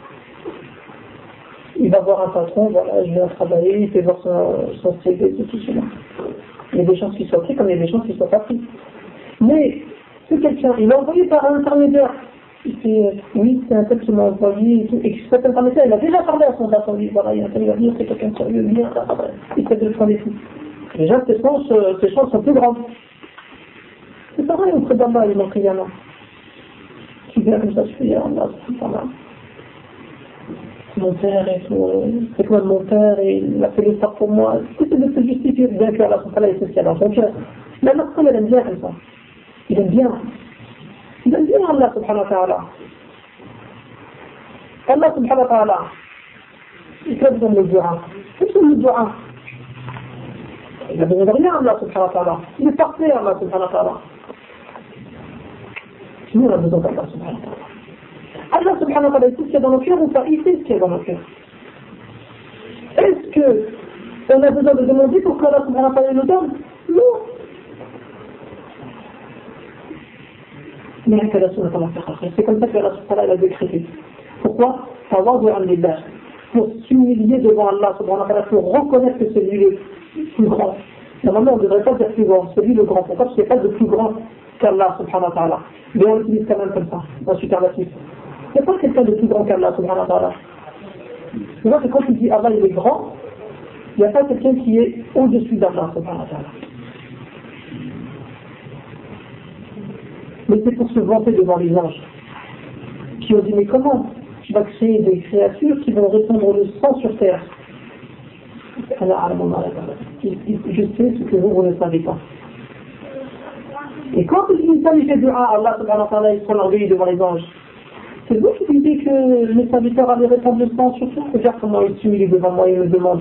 Il va voir un patron, voilà, je viens travailler, il fait voir son CV, tout cela. Il y a des chances qu'il soit pris comme il y a des chances qu'il ne soit pas pris. Mais, c'est quelqu'un, il est envoyé par un intermédiaire. Il fait, oui, c'est un tel qui m'a envoyé, et cet intermédiaire, il a déjà parlé à son patron, il dit, voilà, il y a un tel, il va venir, c'est quelqu'un de sérieux, viens, il fait de le prendre et tout. Déjà, ses chances sont plus grandes. C'est pareil auprès d'Allah, il manque rien. Tu viens comme ça, tu fais, Allah, subhanallah. Mon père c'est quoi mon père et il a fait l'effort pour moi. C'est de se justifier bien que Allah subhanahu wa ta'ala est social dans son cœur. Mais Allah subhanahu wa ta'ala aime bien comme ça. Il aime bien Allah subhanahu wa ta'ala. Allah subhanahu wa ta'ala, il a besoin de le dua. Il a besoin de le dua. Il a besoin de rien Allah subhanahu wa ta'ala. Il est parfait Allah subhanahu wa ta'ala. Nous on a besoin d'Allah subhanahu wa ta'ala. Allah subhanahu wa ta'ala sait ce qu'il y a dans nos cœurs ou pas? Il sait ce qu'il y a dans nos cœurs. Est-ce qu'on a besoin de demander pour qu'Allah subhanahu wa ta'ala nous donne? Non. Mais c'est comme ça qu'Allah subhanahu wa ta'ala a décrété. Pour Pourquoi? Pour s'humilier devant Allah subhanahu wa ta'ala, pour reconnaître que c'est lui le plus grand. Normalement, on ne devrait pas dire plus grand, c'est lui le grand. Pourquoi? Parce qu'il n'y a pas de plus grand qu'Allah subhanahu wa ta'ala. Mais on l'utilise quand même comme ça, un superlatif. Il n'y a pas quelqu'un de plus grand qu'Allah subhanahu wa ta'ala. Tu vois que quand tu dis Allah il est grand, il n'y a pas quelqu'un qui est au-dessus d'Allah subhanahu wa ta'ala. Mais c'est pour se vanter devant les anges qui ont dit mais comment tu vas créer des créatures qui vont répandre le sang sur terre? Je sais ce que vous ne savez pas. Et quand l'insan fait dua à Allah subhanahu wa ta'ala, ils sont orgueilleux devant les anges. C'est vous qui dites que mes serviteurs allaient répandre le sang sur terre? Regarde comment ils s'humilient devant moi et me demandent.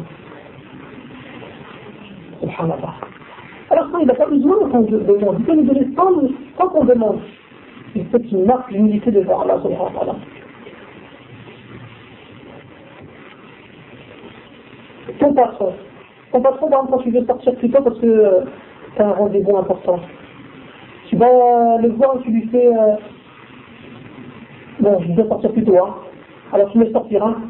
Subhanallah. Alors ça, il n'a pas besoin qu'on demande. Il peut nous donner sans qu'on demande. Il faut qu'il marque l'humilité devant Allah subhanahu wa ta'ala. Ton patron, par exemple, quand tu veux sortir plus tôt parce que tu as un rendez-vous important, tu vas le voir et tu lui fais bon, je dois sortir plus tôt, hein. Alors tu me sortir, hein.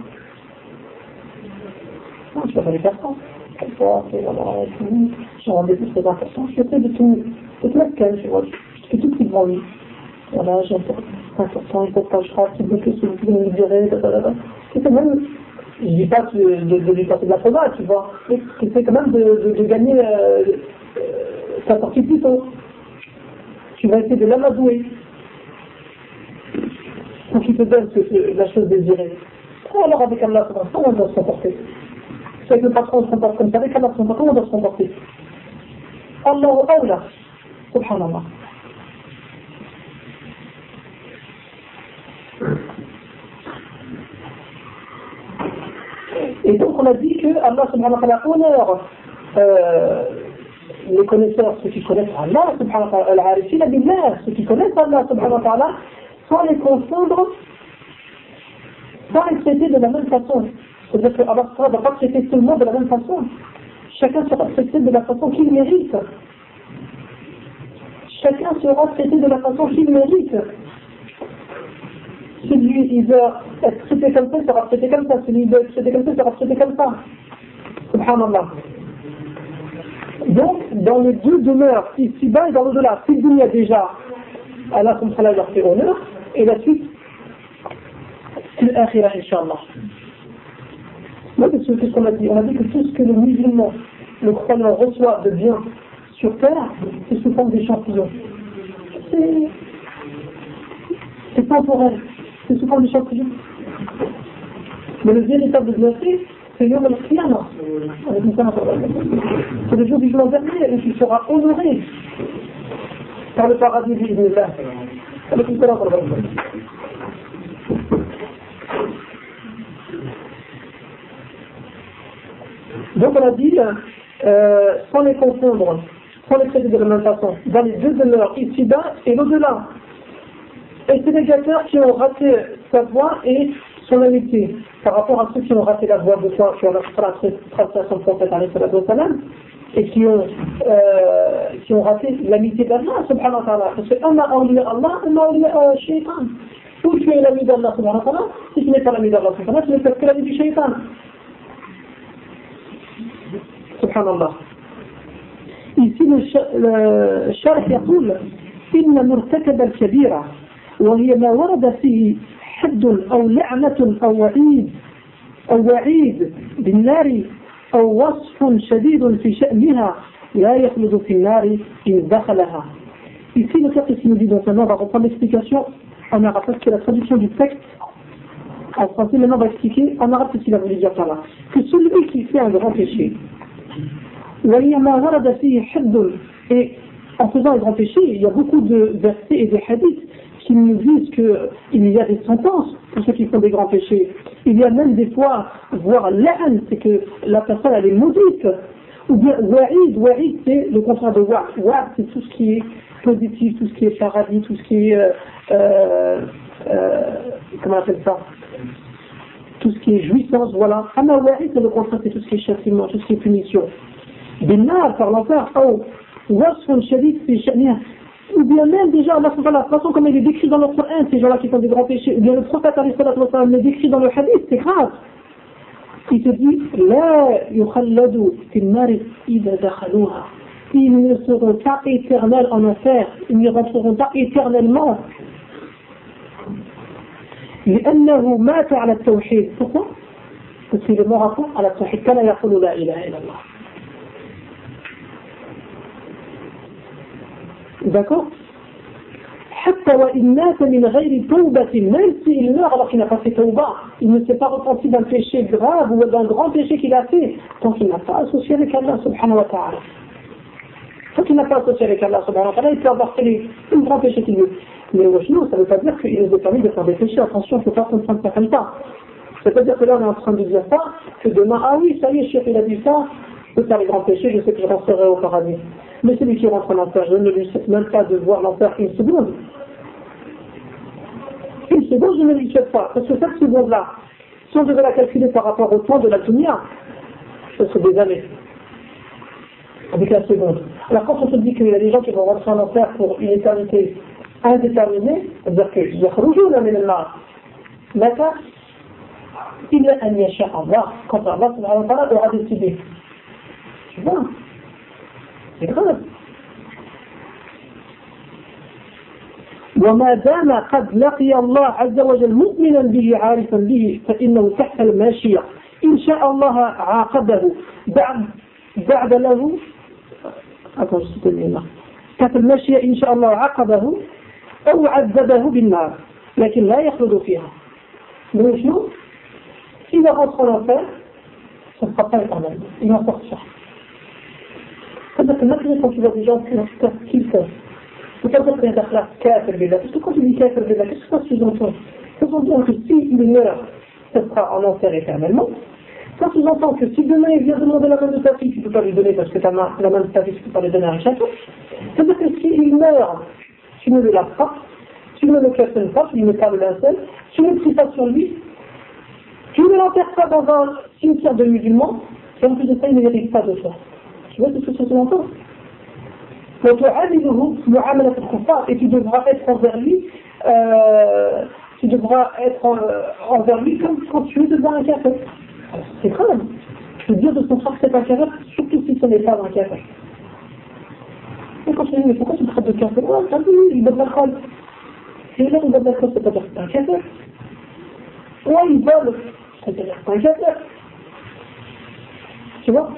Non, tu vas pas lui faire ça. Quelquefois, j'ai un rendez-vous très important, je essaie de te mettre calme, tu vois, je fais tout ce qui devant lui. Voilà, j'ai un important, il faut pas que je rate, s'il vous plaît, vous me direz, c'est même. Je ne dis pas de lui passer de la faute, tu vois, mais c'est quand même de gagner sa sortie plus tôt. Tu vas essayer de l'amadouer pour qu'il te donne la chose désirée. Alors avec Allah, comment on doit se comporter? C'est avec le patron on se comporte comme ça, avec Allah, comment on doit se comporter? Allahu Awla, subhanallah. Et donc on a dit que Allah subhanahu wa ta'ala honore les connaisseurs, ceux qui connaissent Allah subhanahu wa ta'ala, al-arifina billah, ceux qui connaissent Allah subhanahu wa ta'ala, sans les confondre, sans les traiter de la même façon. C'est-à-dire que Allah ne va pas traiter tout le monde de la même façon. Chacun sera traité de la façon qu'il mérite. Chacun sera traité de la façon qu'il mérite. Celui il va être traité comme ça, il sera traité comme ça. Celui il va être traité comme ça, il sera traité comme ça. Subhanallah. Donc, dans les deux demeures, ici-bas et dans l'au-delà, si le déjà, Allah leur fait honneur, et la suite, c'est l'akhira, Inch'Allah. Qu'est-ce qu'on a dit? On a dit que tout ce que le musulman, le croyant, reçoit de bien sur terre, c'est sous forme d'échantillons. C'est temporel. C'est sous forme d'échantillons. Mais le véritable bienfait, c'est Yom al-Qiyamah. C'est le jour du jugement dernier où tu seras honoré par le paradis d'Illah. Donc on a dit, sans les confondre, sans les traiter de la même façon, dans les deux demeures, ici-bas et l'au-delà. Et c'est les gâteurs qui ont raté sa voie et son amitié, par rapport à ceux qui ont raté la voie de foi, qui ont tracé son prophète et qui ont raté l'amitié d'Allah, subhanahu wa ta'ala. Parce que Anna awliya Allah, Anna awliya shaytan. Ou tu es l'ami d'Allah, subhanahu wa ta'ala, si tu n'es pas l'ami d'Allah, subhanahu wa ta'ala, tu n'es que l'ami du shaytan. Subhanallah. Ici, le Sharh يقول إن مرتكب الكبيرة وهي ما ورد فيه حد أو لعنة أو وعيد بالنار أو وصف شديد في شأنها لا يخلد في النار إن دخلها. Ici, le texte qui nous dit, donc maintenant on va reprendre l'explication en arabe, parce que la traduction du texte en français, maintenant on va expliquer en arabe ce qu'il a voulu dire par là. Que celui qui fait un grand péché, et en faisant un grand péché, il y a beaucoup de versets et de hadiths qui nous disent qu'il y a des sentences pour ceux qui font des grands péchés. Il y a même des fois, voire l'a'n, c'est que la personne elle est maudite. Ou bien wa'id c'est le contraire de wa'd, c'est tout ce qui est positif, tout ce qui est paradis, tout ce qui est comment on appelle ça, tout ce qui est jouissance, voilà. Ama wa'id c'est le contraire, c'est tout ce qui est châtiment, tout ce qui est punition. Binnar par l'enfer, ou bien même déjà, Allah, la façon comme il est décrit dans le Coran, ces gens-là qui font des grands péchés, ou bien le prophète le décrit dans le hadith, c'est grave. Il te dit, la yukhalladu fil nar idha dakhaluha. Ils ne seront pas éternels en enfer, ils ne rentreront pas éternellement. لأنه مات على التوحيد. Pourquoi? Parce qu'il est mort à fond à la tawhid. كان يقول لا إله إلا الله. D'accord? حتى وإن مات من غير توبة, même s'il meurt alors qu'il n'a pas fait tawbah, il ne s'est pas repenti d'un péché grave ou d'un grand péché qu'il a fait, tant qu'il n'a pas associé avec Allah subhanahu wa ta'ala. Tant qu'il n'a pas associé avec Allah subhanahu wa ta'ala, il peut avoir fait un grand péché qu'il veut. Mais sinon, ça ne veut pas dire qu'il nous est permis de faire des péchés. Attention, il ne faut pas comprendre ça comme ça. C'est-à-dire que là, on est en train de dire ça, que demain, ah oui, ça y est, Cheikh, il a dit ça, je peux faire les grands péchés, je sais que je rentrerai au paradis. Mais celui qui rentre en enfer, je ne lui souhaite même pas de voir l'enfer une seconde. Une seconde, je ne lui souhaite pas. Parce que cette seconde-là, si on devait la calculer par rapport au temps de la dunya, ce serait des années. Avec la seconde. Alors quand on se dit qu'il y a des gens qui vont rentrer en enfer pour une éternité indéterminée, c'est-à-dire qu'ils yakhroujouna min al-nar. Mata illa an yasha Allah, quand Allah subhanahu wa ta'ala aura décidé. Tu vois? C'est grave. وما دام قد لقي الله عز وجل مؤمنا به عارفا به فإنه تحت الماشية إن شاء الله عاقبه بعد له تحت الماشية إن شاء الله عاقبه أو عذبه بالنار لكن لا يخلد فيها. Donc nous, s'il rentre en enfer, ce ne sera pas éternel, il en sortira. C'est-à-dire que maintenant quand tu vois des gens qui font, il ne faut pas dire qu'il y a d'akhlaq kafir billah, parce que quand tu dis kafir billah, qu'est-ce que ça sous-entend? Ça sous-entend que s'il meurt, ce sera en enfer éternellement. Ça sous-entend que si demain il vient demander la main de ta fille, tu ne peux pas lui donner parce que la main de ta fille, tu ne peux pas lui donner à un château. C'est-à-dire que s'il meurt, tu ne le laves pas, tu ne le questionnes pas, tu ne mets pas le linceul, tu ne pries pas sur lui, tu ne l'enterres pas dans un cimetière de musulmans, et en plus de ça, il ne mérite pas de toi. Tu vois ce que ça sous-entend? Et tu devras être envers lui, comme quand tu es devant un café. C'est grave. Je veux dire de son frère que c'est un café, surtout si ce n'est pas un café. Et quand je dis, mais pourquoi tu me traites de café? Ouais, t'as vu, il boit de l'alcool. Et là, il boit de l'alcool, c'est pas dire que c'est un café. Ouais, il vole, c'est pas dire que c'est un café. Tu vois?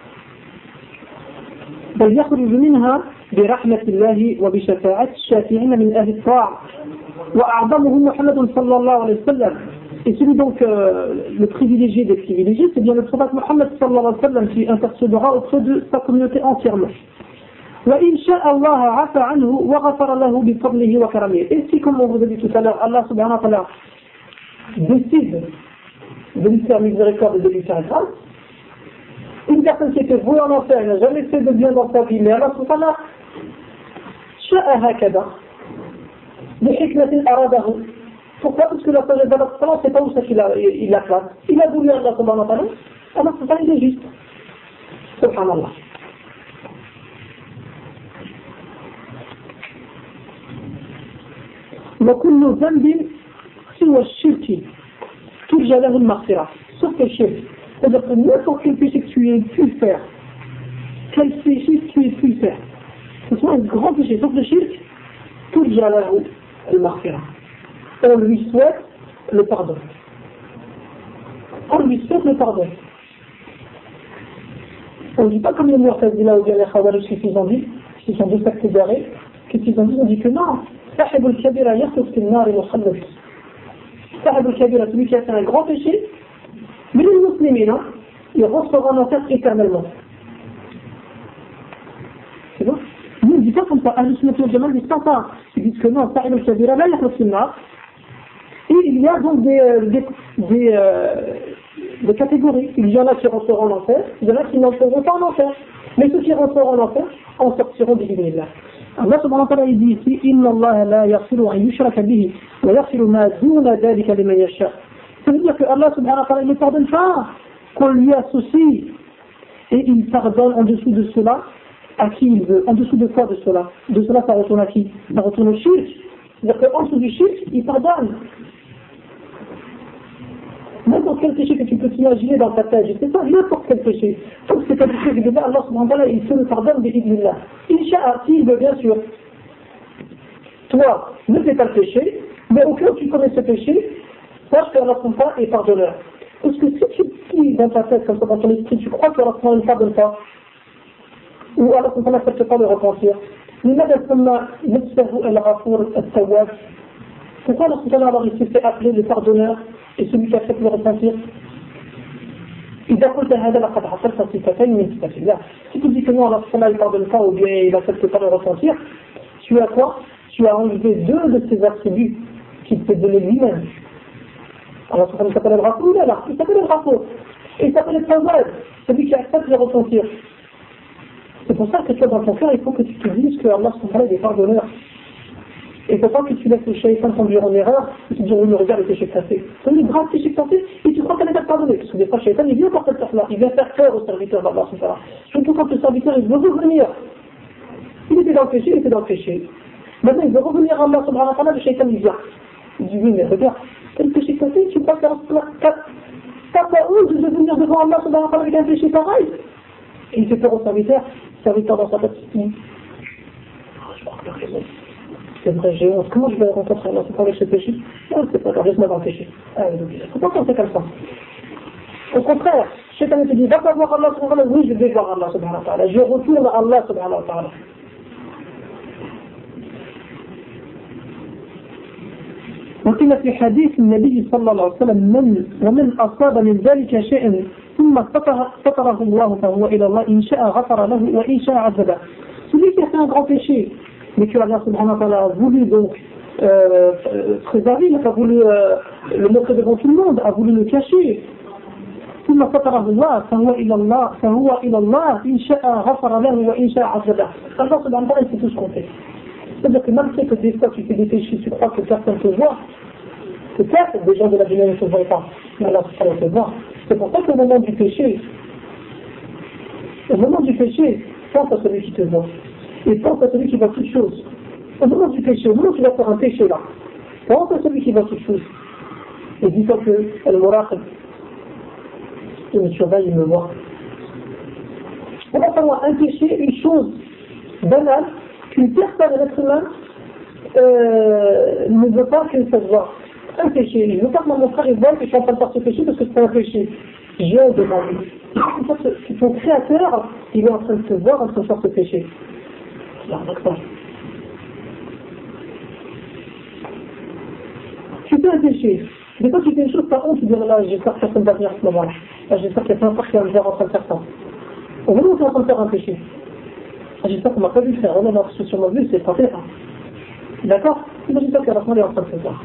بل يخرج منها برحمة الله وبشفاعة الشافعين من أهل الطاعة وأعظمهم محمد صلى الله عليه وسلم. Et celui donc le privilégié des privilégiés, c'est bien le prophète Mohammed sallallahu alayhi wa sallam qui intercédera auprès de sa communauté entièrement. وإن شاء الله عفى عنه وغفر له بفضله وكرمه. Et si, comme on vous a dit tout à l'heure, Allah subhanahu wa ta'ala décide de lui faire miséricorde et de lui faire grâce, une personne qui était vouée en enfer, n'a jamais fait de bien dans sa vie, mais Allah subhanahu wa ta'ala شاء هكذا بحكمة أراده. Pourquoi? Parce que la sagesse d'Allah, c'est pas où ça qu'il la place. Il a voulu Allah subhanahu wa ta'ala, Allah subhanahu wa ta'ala, il est juste. Subhanallah. وكل ذنب سوى الشرك ترجى له المغفرة. Sauf le shirk. C'est-à-dire que n'importe quel péché que tu aies pu faire, quel péché que tu aies pu faire, ce soit un grand péché, sauf le shirk, ترجى له المغفرة. On lui souhaite le pardon. On lui souhaite le pardon. On ne dit pas comme les Mu'tazila ou bien les Khawarij qui sont dit, qui sont deux sectes égarés, qui ont dit, on dit que non, Sahib al-Kabira yakhluq fi an-nar mukhallad. Sahib al-Kabira, celui qui a fait un grand péché, mais les musulmans, il rentrera en enfer éternellement. C'est bon? Nous, on ne dit pas comme ça. Ahl-Sunnah wal Jama'a ne disent pas ça. Ils disent que non, Sahib al-Kabira la yakhluq fi an-nar. Et il y a donc des catégories. Il y en a qui rentreront en enfer, il y en a qui n'entreront pas en enfer. Mais ceux qui rentreront en enfer en sortiront d'Ibn-Illah. Allah subhanahu wa ta'ala il dit ici Inna Allah la yaghfiru an yushraka bihi wa yaghfiru ma duna dhalika liman yasha. Ça veut dire que Allah subhanahu wa ta'ala ne pardonne pas qu'on lui associe, et il pardonne en dessous de cela à qui il veut. En dessous de quoi de cela? De cela, ça retourne à qui? Ça retourne au shirk. C'est-à-dire qu'en dessous du shirk, il pardonne. N'importe quel péché que tu peux t'imaginer dans ta tête, je sais pas, n'importe quel péché. Donc c'est un péché que Allah subhanahu wa ta'ala, il se le pardonne bi'idhnillah. Inch'Allah, s'il veut, bien sûr. Toi, ne fais pas le péché, mais au cas où tu connais ce péché, sache que Allah subhanahu wa ta'ala est pardonneur. Parce que si tu dis dans ta tête, comme ça, dans ton esprit, tu crois que Allah subhanahu wa ta'ala ne pardonne pas, ou Allah subhanahu wa ta'ala n'accepte pas de repentir, pourquoi Allah subhanahu wa ta'ala il s'est fait appeler le pardonneur et celui qui accepte le repentir? إذا قلت هذا لقد حصلت صفتين من صفات الله. Si tu dis que non, Allah subhanahu wa ta'ala ne pardonne pas ou bien il n'accepte pas le repentir, tu as quoi? Tu as enlevé deux de ses attributs qu'il t'est donné lui-même. Allah subhanahu wa ta'ala s'appelle al-Ghafour, il s'appelle al-Ghafour. Et il s'appelle al-Tawwab, celui qui accepte le repentir. C'est pour ça que toi dans ton cœur, il faut que tu te dises que Allah subhanahu wa ta'ala est pardonneur. Et il ne faut pas que tu laisses le shaytan conduire en erreur et tu dis oui, mais regarde le péché que tu as fait. C'est le grave péché que tu as fait et tu crois qu'elle est pardonnée. Parce que des fois, le shaytan, il vient pour cette personne-là. Il vient faire peur au serviteur d'Allah subhanahu wa ta'ala. Surtout quand le serviteur, il veut revenir. Il était dans le péché, il était dans le péché. Maintenant, il veut revenir à Allah subhanahu wa ta'ala, le shaytan, il vient. Il dit oui, mais regarde, quel péché que tu as fait, tu crois que t'as pas honte de venir devant Allah subhanahu wa ta'ala avec un péché pareil. Et il fait peur au serviteur dans sa tête. C'est vrai, j'ai honte. Comment je vais rencontrer Allah? C'est pas avec ce péché? Non, c'est pas grave, laisse-moi dans le péché. Il ne faut pas penser comme ça. Au contraire, Shaitan te dit, va pas voir Allah subhanahu wa ta'ala. Oui, je vais voir Allah subhanahu wa ta'ala. Je retourne à Allah subhanahu wa ta'ala. وقيل في حديث النبي صلى الله عليه وسلم ومن أصاب من ذلك شيء ثم ستره الله فهو إلى الله إن شاء غفر له وإن شاء عذبه. Celui qui a fait un grand péché, mais que Allah subhanahu wa ta'ala a voulu donc préserver, il n'a pas voulu le montrer devant tout le monde, a voulu le cacher. ثم ستره الله فهو إلى الله إن شاء غفر له وإن شاء عذبه. Allah subhanahu wa ta'ala il sait tout ce qu'on fait. C'est-à-dire que même si que des fois tu fais des péchés, tu crois que personne te voit, peut-être des gens de la dunya ne te voient pas, mais Allah subhanahu te voit. C'est pour ça qu'au moment du péché, pense à celui qui te voit. Et pense à celui qui voit toutes choses. Au moment du péché, au moment où tu vas faire un péché là, pense à celui qui voit toutes choses. Et dis-toi que Al-Muraqib, il me surveille, il me voit. On va savoir un péché, une chose banale, qu'une personne, un être humain, ne veut pas que ça se voit. Un péché, je ne veux pas que mon frère voit que je suis en train de faire ce péché parce que c'est un péché. J'ai demandé. Ton créateur, il est en train de te voir en train de faire ce péché. Tu fais un péché. Mais quand tu fais une chose, par contre, tu dis là, j'espère que personne ne va venir à ce moment-là. Là, j'espère qu'il y a plein de frères qui vont me voir en train de faire ça. Au moment où tu es en train de faire un péché, j'espère qu'on ne m'a pas vu faire. Oh non, non, parce que sur ma vue, c'est pas fait. Hein. D'accord? Mais j'espère qu'à la fin, il est en train de se voir.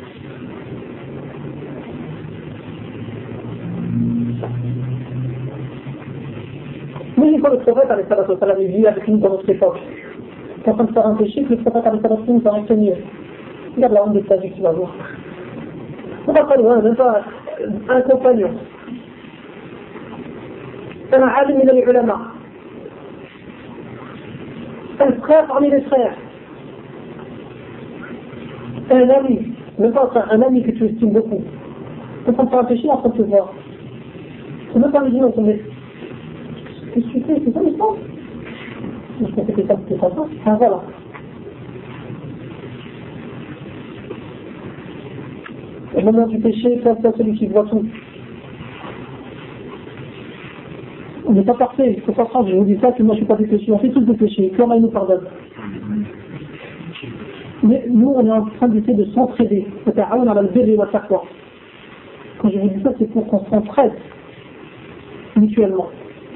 Mais une fois le prophète, il vit avec nous dans notre époque. Tu es en train de faire un péché, que le prophète, il va rester mieux. Regarde la honte de ta vie que tu vas voir. On va pas loin, même pas un compagnon. Un alim min al-ulama. Un frère parmi les frères. Un ami, même pas un ami que tu estimes beaucoup. Tu es en train de faire un péché, en train de te voir. C'est même pas le dire, mais qu'est-ce que tu fais? C'est ça l'histoire? Je pensais que c'était ça. Ah voilà. Au moment du péché, face à celui qui voit tout. On n'est pas parfait, il faut pas croire, je vous dis ça, que moi je ne suis pas des péchés, on fait tous des péchés, que Allah nous pardonne. Mais nous, on est en train d'essayer de s'entraider. Quand je vous dis ça, c'est pour qu'on s'entraide mutuellement.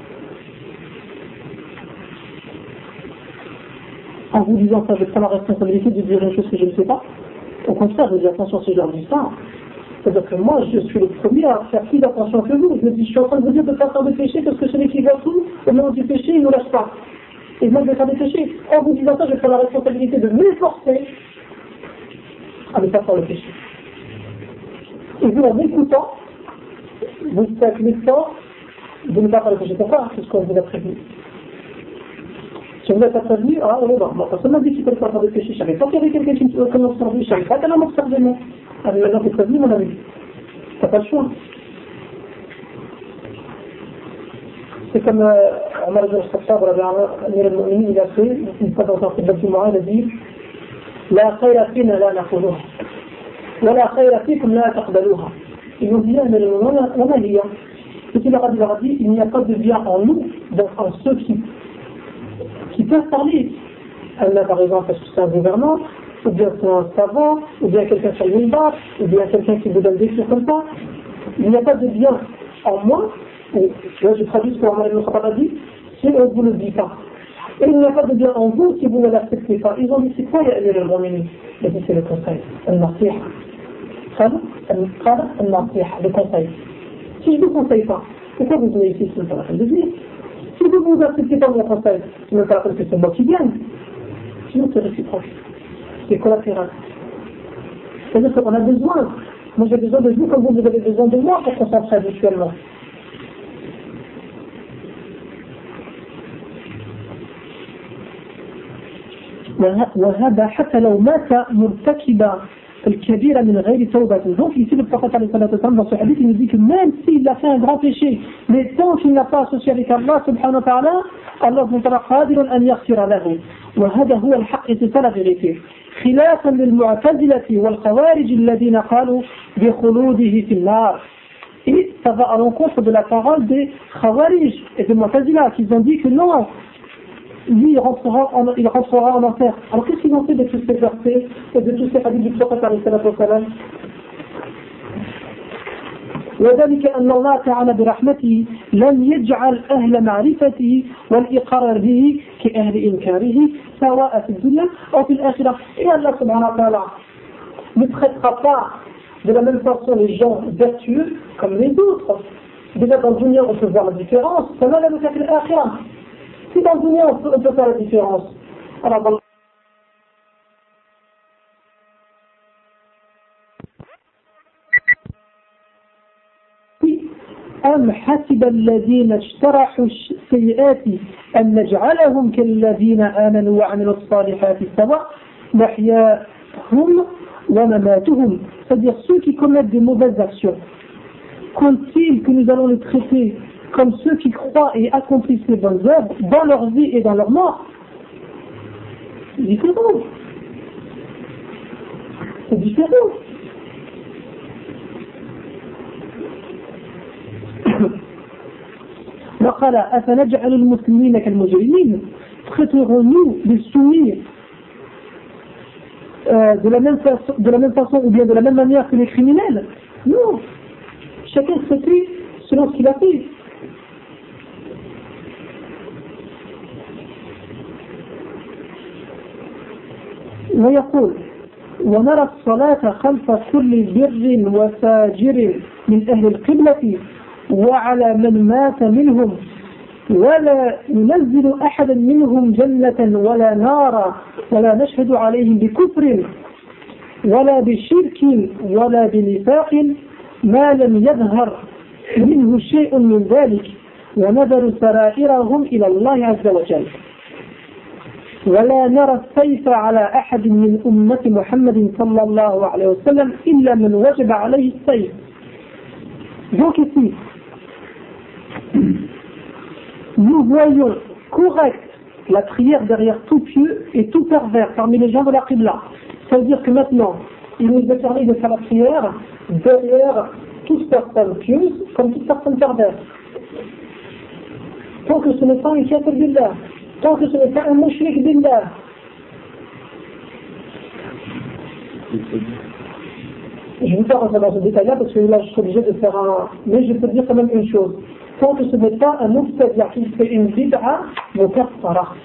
En vous disant ça, je prends la responsabilité de dire une chose que je ne sais pas. Au contraire, je dis attention si je leur dis ça. C'est-à-dire que moi, je suis le premier à faire plus attention que vous. Je dis, je suis en train de vous dire de faire de péché parce que celui qui voit tout, au moment du péché, il ne nous lâche pas. Et moi, je vais faire des péchés. En vous disant ça, je prends la responsabilité de m'efforcer à ne pas faire le péché. Et vous, en m'écoutant, vous faites l'effort de ne pas faire le péché. Pourquoi? C'est ce qu'on vous a prévu. Si vous êtes prévenu, ah, on est bon. Moi, personne m'a dit qu'il ne peut pas faire de péché. Je savais pas qu'il y avait quelqu'un qui m'observait. Je savais pas qu'elle m'observait, moi. Alors maintenant, t'es prévenu, mon ami. T'as pas le choix. C'est comme Omar ibn al-Khattab, il a fait, une fois dans un khutbah du Moura, il a dit La khayra fina la nakhuluha, wa la khayra fikum la taqbaluha. Ils ont dit, mais on a dit, ce qu'il leur a dit, il n'y a pas de bien en nous, en ceux qui peuvent parler. Allah, par exemple, parce que c'est un gouvernant, ou bien c'est un savant, ou bien quelqu'un sur le minbar, ou bien quelqu'un qui vous donne des choses comme ça. Il n'y a pas de bien en moi, et là je traduis ce que Omar ibn al-Khattab a dit, si on ne vous le dit pas. Et il n'y a pas de bien en vous si vous ne l'acceptez pas. Ils ont dit, c'est quoi Amir al-Mu'minin? Il a dit, c'est le conseil, al-nasiha. Al-nasiha, le conseil. Si je ne vous conseille pas, pourquoi vous venez ici? C'est même pas la peine de venir. Si vous ne acceptez pas mon conseil, c'est même pas la peine que c'est moi qui gagne. Sinon c'est réciproque. C'est collatéral. C'est-à-dire qu'on a besoin. Moi j'ai besoin de vous comme vous avez besoin de moi pour qu'on s'entraide mutuellement. وهذا حتى لو مات مرتكبا الكبيرة من غير توبة. Donc ici le prophète dans ce hadith il nous dit que même s'il a fait un grand péché, mais tant qu'il n'a pas associé avec Allah subhanahu wa ta'ala, Allah قادر أن يغفر له. وهذا هو الحق, et c'est ça la vérité. خلافا للمعتزلة والخوارج الذين قالوا بخلوده في النار. Et ça va à l'encontre de la parole des Khawarij et des Mu'tazila qui ont dit que non, lui il rentrera en enfer. Alors qu'est-ce qu'ils ont fait de tous ces versets et de tous ces hadiths du prophète sallallahu alayhi wa sallam? وذلك أن الله تعالى برحمته لم يجعل أهل معرفته والإقرار به كأهل إنكاره سواء في الدنيا أو في الآخرة. Et Allah subhanahu wa ta'ala ne traitera pas de la même façon les gens vertueux comme les autres. Déjà dans le dunya on peut voir la différence, ça va avec l'آخرة. Si dans le dunya on peut faire la différence, alors أم حسب الذين اجترحوا السيئات أن نجعلهم كالذين آمنوا وعملوا الصالحات سواء محياهم ومماتهم. C'est-à-dire ceux qui commettent des mauvaises actions, comptent-ils que nous allons les traiter comme ceux qui croient et accomplissent les bonnes œuvres dans leur vie et dans leur mort? C'est différent. C'est différent. وقال أفنجعل المسلمين كالمجرمين. Traiterons-nous les soumis de la même façon ou bien de la même manière que les criminels? Non, chacun traité selon ce qu'il a fait. ويقول ونرى الصلاة خلف كل بر وفاجر من أهل القبلة وعلى من مات منهم ولا ننزل أحدا منهم جنة ولا نارا ولا نشهد عليهم بكفر ولا بشرك ولا بنفاق ما لم يظهر منه شيء من ذلك ونذر سرائرهم إلى الله عز وجل ولا نرى السيف على أحد من أمة محمد صلى الله عليه وسلم إلا من وجب عليه السيف. Donc ici, nous voyons correct la prière derrière tout pieux et tout pervers parmi les gens de la Qibla. Ça veut dire que maintenant, il nous est permis de faire la prière derrière toute personne pieuse comme toute personne perverse. Tant que ce n'est pas un kafir billah, tant que ce n'est pas un mushrik billah. Je ne vais pas rentrer dans ce détail-là parce que là je suis obligé de faire un... Mais je peux dire quand même une chose. Tant que ce n'est pas un mubtadi' qui fait une bid'a mukaffara.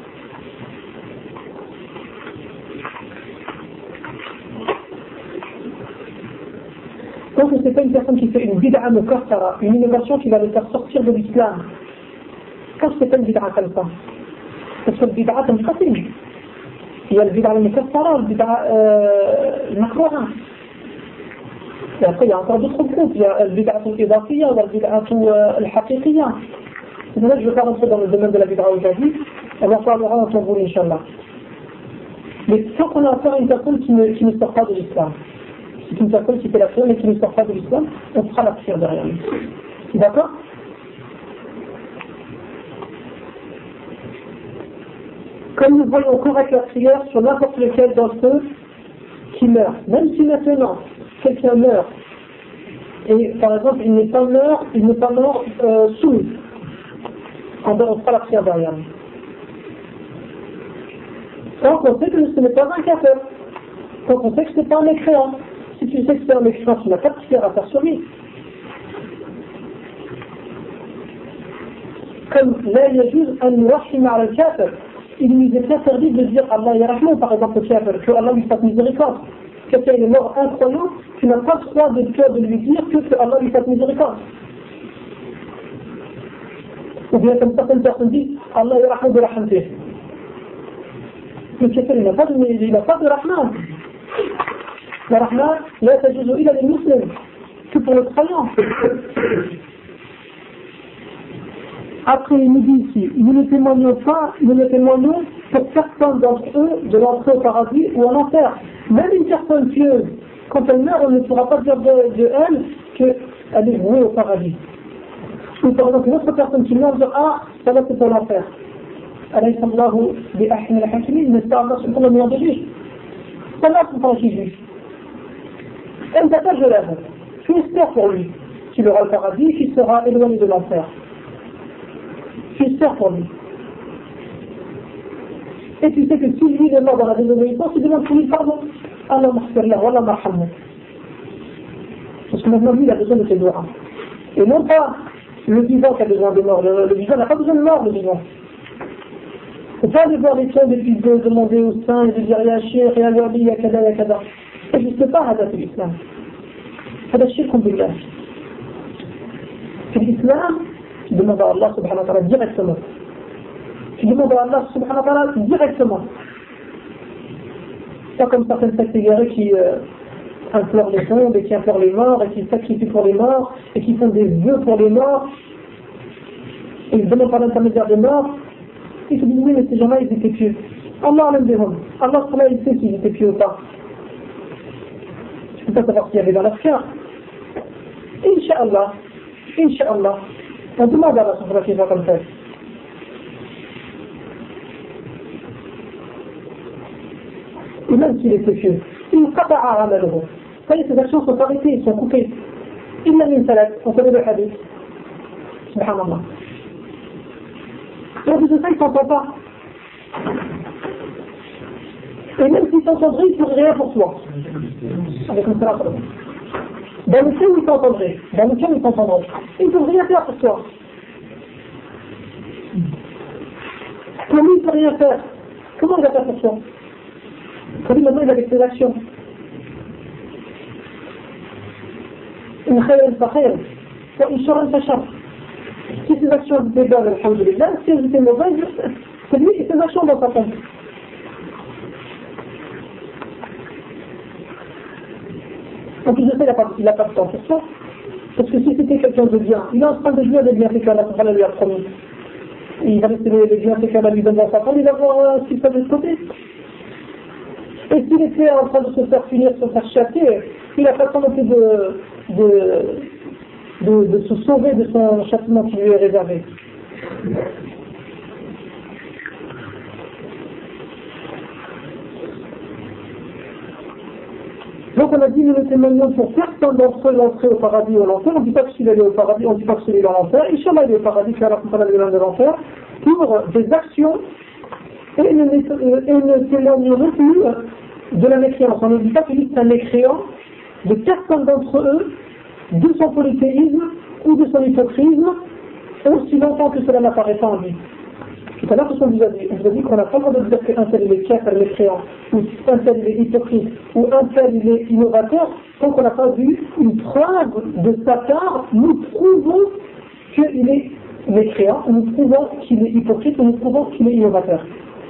Tant que ce n'est pas une personne qui fait une bid'a mukaffara, une innovation qui va le faire sortir de l'islam. Quand ce n'est pas une bid'a comme ça. Parce que le bid'a comme ça, il y a le bid'a mukaffara, le bid'a makruha. Et après, il y a encore d'autres groupes. Il y a le bid'a al-idafiyya ou le bid'a al-haqiqiyya. C'est pour ça que je ne vais pas rentrer dans le domaine de la bid'a aujourd'hui. On en parlera en temps voulu, Inch'Allah. Mais tant qu'on a affaire à une personne qui ne sort pas de l'islam, c'est une personne qui fait la prière mais qui ne sort pas de l'islam, on fera la prière derrière lui. D'accord? Comme nous voyons correct la prière sur n'importe lequel d'entre eux qui meurt. Même si maintenant quelqu'un meurt, et par exemple il n'est pas mort soumis, on fera la prière derrière lui. Tant qu'on sait que ce n'est pas un kafir, tant qu'on sait que ce n'est pas un mécréant. Si tu sais que c'est un mécréant, tu n'as pas de prière à faire sur lui. Comme là il y a juste un rahim ala al-kafir, il nous est interdit de dire Allah yarahmou par exemple au kafir, que Allah lui fasse miséricorde. Quelqu'un est mort incroyant, tu n'as pas le droit de lui dire que Allah lui fasse miséricorde. Ou bien comme certaines personnes disent Allah yarahmou de rahmati. Le kafir il n'a pas de rahman. La rahman la tajuzu ila les musulmans, que pour le croyant. Après, il nous dit ici, nous ne témoignons pour personne d'entre eux de l'entrée au paradis ou en enfer. Même une personne pieuse, quand elle meurt, on ne pourra pas dire de elle qu'elle est vouée au paradis. Ou par exemple, une autre personne qui meurt, dire ça va c'est pour l'enfer. Alayhi sallahu bi ahmi al-hakimin, mais c'est Allah subhanahu le meilleur des juges. Ça va c'est pour qui juge. Elle t'attache de l'âme. Tu espères pour lui qu'il aura le paradis, qu'il sera éloigné de l'enfer. Tu espères pour lui. Et tu sais que si lui est mort dans la désobéissance, il demande pour lui pardon. Allah mahfirlah, wallah marhamou. Parce que maintenant lui il a besoin de ses doigts. Et non pas le vivant qui a besoin de mort. Le vivant n'a pas besoin de mort, le vivant. Il ne faut pas aller voir les tombes et puis demander au saint et de dire ya cheikh, ya wali, ya kada, ya kada. Ça n'existe pas, hada c'est l'islam. Hada shirkun billah. C'est l'islam. Tu demandes à Allah subhanahu wa ta'ala directement. Tu demandes à Allah subhanahu wa ta'ala directement. Pas comme certaines sectes égarées qui implorent les tombes et qui implorent les morts et qui sacrifient pour les morts et qui font des vœux pour les morts. Et ils demandent par l'intermédiaire des morts. Ils se disent oui mais ces gens-là ils étaient pieux. Allah l'aime des hommes. Allah il sait s'ils étaient pieux ou pas. Tu peux pas savoir ce qu'il y avait dans leur cœur. Inch'Allah. Inch'Allah. On demande à Allah sur la question comme ça. Et même s'il était pieux, il qata'a amaluhu. Ça y est, ses actions sont arrêtées, sont coupées. Il n'a mis salat, on connaît le hadith. Subhanallah. Et en plus de ça, il ne s'entend pas. Et même s'il s'entendrait, il ne ferait rien pour toi. Avec un salat. Dans le cas où il t'entendrait, il ne peut rien faire pour toi. Pour lui, il ne peut rien faire. Comment il va faire pour toi? Pour lui, maintenant, il a avec ses actions. Une khayr fa-khayr, wa in sharran fa-shar. Si ses actions étaient bonnes, alhamdulillah, si elles étaient mauvaises, c'est lui et ses actions dans sa compte. En plus de ça, il n'a pas de temps pour ça. Parce que si c'était quelqu'un de bien, il est en train de jouer des bienfaits qu'Allah lui a promis. Il va laisser les bienfaits qu'Allah lui donne dans sa femme, il va voir ce qu'il fait de ce côté. Et s'il était en train de se faire punir, de se faire châtier, il n'a pas le temps non plus de se sauver de son châtiment qui lui est réservé. Donc on a dit nous ne témoignons pour personne d'entre eux l'entrée au paradis ou l'enfer. On ne dit pas que s'il est au paradis, on ne dit pas que s'il est dans l'enfer. Inch'Allah il est au paradis, car Allah lui de l'enfer, pour des actions et ne témoignons non plus de la mécréance. On ne dit pas qu'il est un mécréant de personne d'entre eux, de son polythéisme ou de son hypocrisme, aussi longtemps que cela n'apparaît pas en lui. Tout à l'heure, on vous a dit qu'on n'a pas le droit de dire qu'un tel il est kafir, il est mécréant, ou un tel il est hypocrite, ou un tel il est innovateur, tant qu'on n'a pas vu une preuve de sa part, nous prouvons qu'il est mécréant, nous prouvons qu'il est hypocrite, nous prouvons qu'il est innovateur.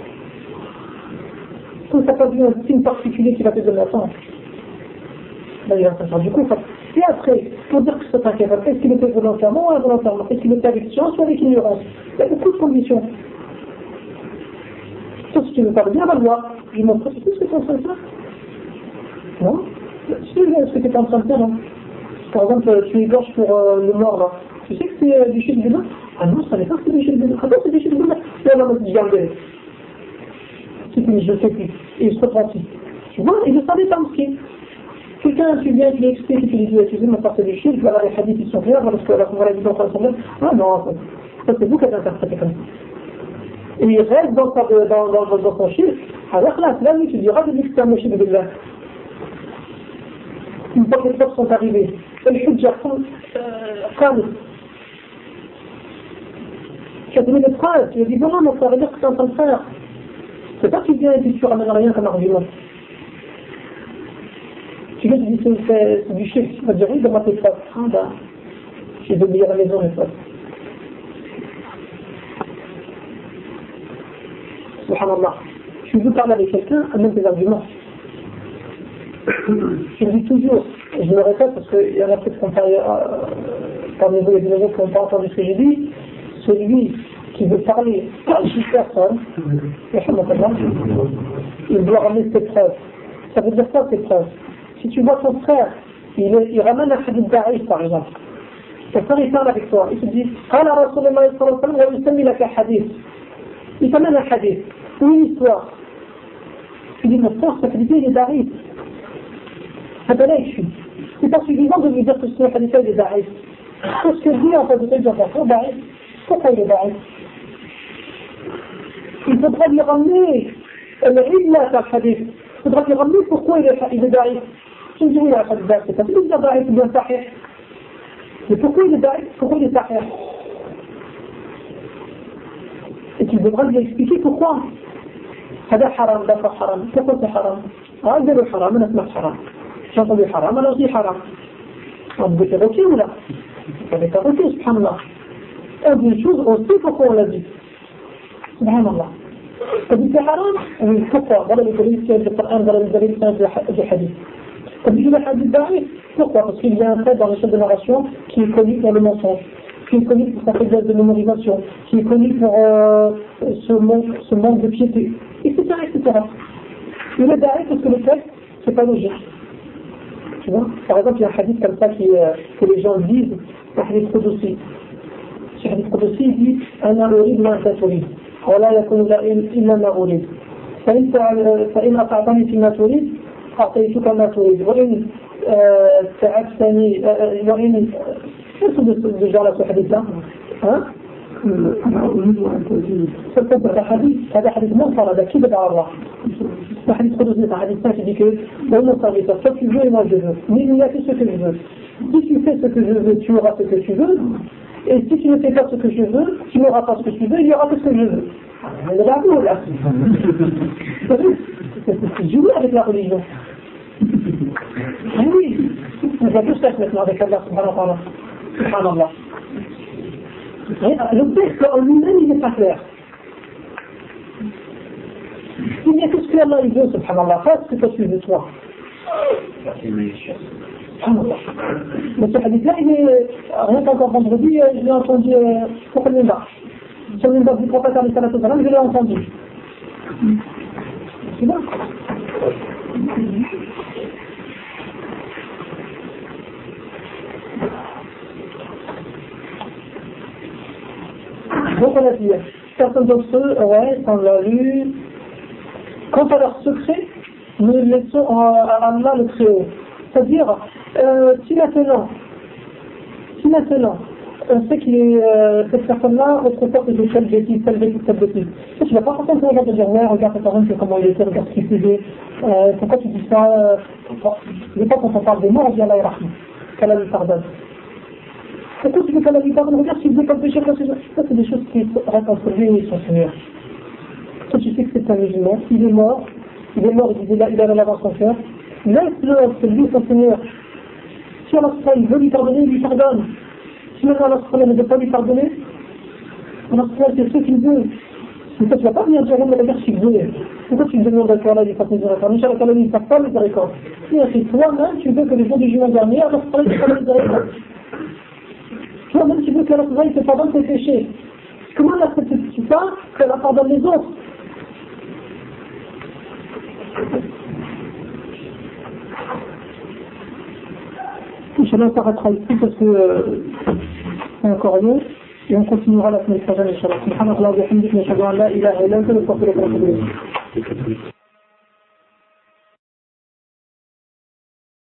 Tant qu'on n'a pas vu un signe particulier qui va te donner la sens. D'ailleurs, du coup, et après, pour dire que c'est un kafir, est-ce qu'il était volontairement ou involontairement? Est-ce qu'il était avec science ou avec ignorance? Il y a beaucoup de conditions. Toi, si tu veux parler bien, va le voir. Je lui montre, tu sais ce que tu es en train de faire? Non? Tu sais ce que tu es en train de faire, non? Par exemple, tu égorges pour le mort, là. Tu sais que c'est du shirk billah? Ah non, ça n'est pas que c'est du shirk billah. Ah non, c'est du shirk billah. Non, non, non, regardez. C'est fini, je sais plus. Et il se repentit. Tu vois, il ne savait pas aussi. Quelqu'un, tu viens, tu lui expliques, tu lui dis, tu sais, ma part c'est du shirk, voilà, les hadiths ils sont clairs, parce que la voilà, dit dans sa semaine. Ah non, ça c'est vous qui avez interprété comme ça. Et il reste dans son shirk. Alors là, lui, tu diras de lui que c'est un shirk billah. Une fois que les preuves sont arrivées, et le hujja calme. Tu as donné des preuves, tu lui dis voilà, mon frère, regarde ce que tu es en train de faire. C'est pas que tu viens et tu ramènes rien comme argument. Tu viens et tu dis c'est du shirk, tu vas dire oui, donne-moi tes preuves. Ah ben, j'ai oublié à la maison les preuves. Subhanallah. Tu veux parler avec quelqu'un, amène tes arguments. Je le dis toujours, et je me répète parce qu'il y en a peut-être qui ont parmi vous et des autres qui n'ont pas entendu ce que j'ai dit, celui qui veut parler à une personne, il doit ramener ses preuves. Ça veut dire quoi ses preuves? Si tu vois ton frère, il ramène un hadith d'Aïs par exemple, ton frère il parle avec toi, il te dit قال رسول الله صلى الله عليه وسلم ويسمي لك حديث, il t'amène un hadith ou une histoire, tu dis mon frère cette hadith il est d'Aïs. C'est pas suffisant de lui dire que ce hadith est d'Aïs. Qu'est-ce que dit en fait de dire d'Aïs? Pourquoi il est d'Aïs? Il faudra lui ramener l'illa sur le hadith. Il faudra lui ramener pourquoi il est d'Aïs. Tu me dis oui, il hadith d'Aïs, c'est pas de dire d'Aïs ou bien sahih. Mais pourquoi il est d'Aïs? Pourquoi il est sahih? Et tu devras lui expliquer pourquoi. هذا حرام ده حرام. Pourquoi c'est haram? Ah, c'est le haram, on a haram. J'ai entendu haram, alors je dis haram. On vous fait roquer ou là? On n'est pas roqué, subhanallah. On dit une chose, on sait pourquoi on l'a dit. Subhanallah. On dit c'est haram, on dit pourquoi? Voilà le dalil du Coran, voilà le dalil du hadith. On dit le hadith d'Aïs, pourquoi? Parce qu'il y a un fait dans les chaînes de narration qui est connu pour le mensonge, qui est connu pour sa faiblesse de mémorisation, qui est connu pour ce manque de piété, etc. etc. Il est d'Aïs parce que le texte, c'est pas logique. Tu vois? Par exemple, il y a un hadith comme ça que les gens disent, un hadith Qudusi. Ce hadith Qudusi dit أنا أريد ما أنت تريد ولا يكون إلا ما أريد فإن أطعتني فيما تريد أعطيتك ما تريد وإن تعبتني وإن qu'est-ce que ce genre-là, ce hadith-là? Hein? هذا حديث منكر هذا كذب على الله. Le hadith Qudusi, c'est un hadith qui dit que mon serviteur, toi tu veux et moi je veux. Mais il y a fait ce que je veux. Si tu fais ce que je veux, tu auras ce que tu veux. Et si tu ne fais pas ce que je veux, tu n'auras pas ce que tu veux, il y aura que ce que je veux. C'est la boule là. C'est jouer avec la religion. Oui, on va tous faire maintenant avec Allah subhanahu wa ta'ala. Subhanallah. Le texte en lui-même il n'est pas clair. Il y a tout ce que Allah il veut, subhanallah, pas ce que toi tu veux toi. Subhanallah. Mais ce hadith-là, il est, rien qu'encore vendredi, je l'ai entendu pour le minbar. Sur le minbar du prophète alayhi salatu wa salam, je l'ai entendu. C'est bon? Donc on a dit, certains d'entre eux, ouais, on l'a lu. Quant à leur secret, nous laissons à Allah le Très-Haut. C'est-à-dire, si maintenant, on sait que cette personne-là, autrefois faisait telle bêtise. Tu ne vas pas forcément regarder dire, ouais, regarde cette personne, comment il était, regarde ce qu'il faisait, pourquoi tu dis ça, je ne pas quand on parle des morts, on dit Allah Rahim, qu'Allah lui pardonne. Pourquoi tu veux qu'Allah lui pardonne? Regarde s'il faisait comme péché, ça c'est des choses qui restent entre lui et son Seigneur. Toi tu sais que c'est un musulman, il est mort, il disait là, il a la dans son cœur, laisse-le entre lui et son Seigneur. Si Allah veut lui pardonner, il lui pardonne. Si maintenant Allah ne veut pas lui pardonner, Allah c'est ce qu'il veut. Mais toi tu ne vas pas venir dire, regarde ce qu'il veut. Pourquoi tu me demandes à Allah lui fasse miséricorde? Inch'Allah qu'Allah lui fasse pas miséricorde. Si toi-même tu veux que le jour du jugement dernier, Allah ne fasse pas miséricorde. Toi-même tu veux que Allah te pardonne tes péchés. Comment Allah ne fait pas qu'Allah pardonne les autres? Inch'Allah, on s'arrêtera ici parce que c'est encore long. Et on continuera la semaine prochaine, Inch'Allah. Subhanallah wa bihamdihi, nashhadu an la ilaha illa anta, nastaghfiruka wa natubu ilayk.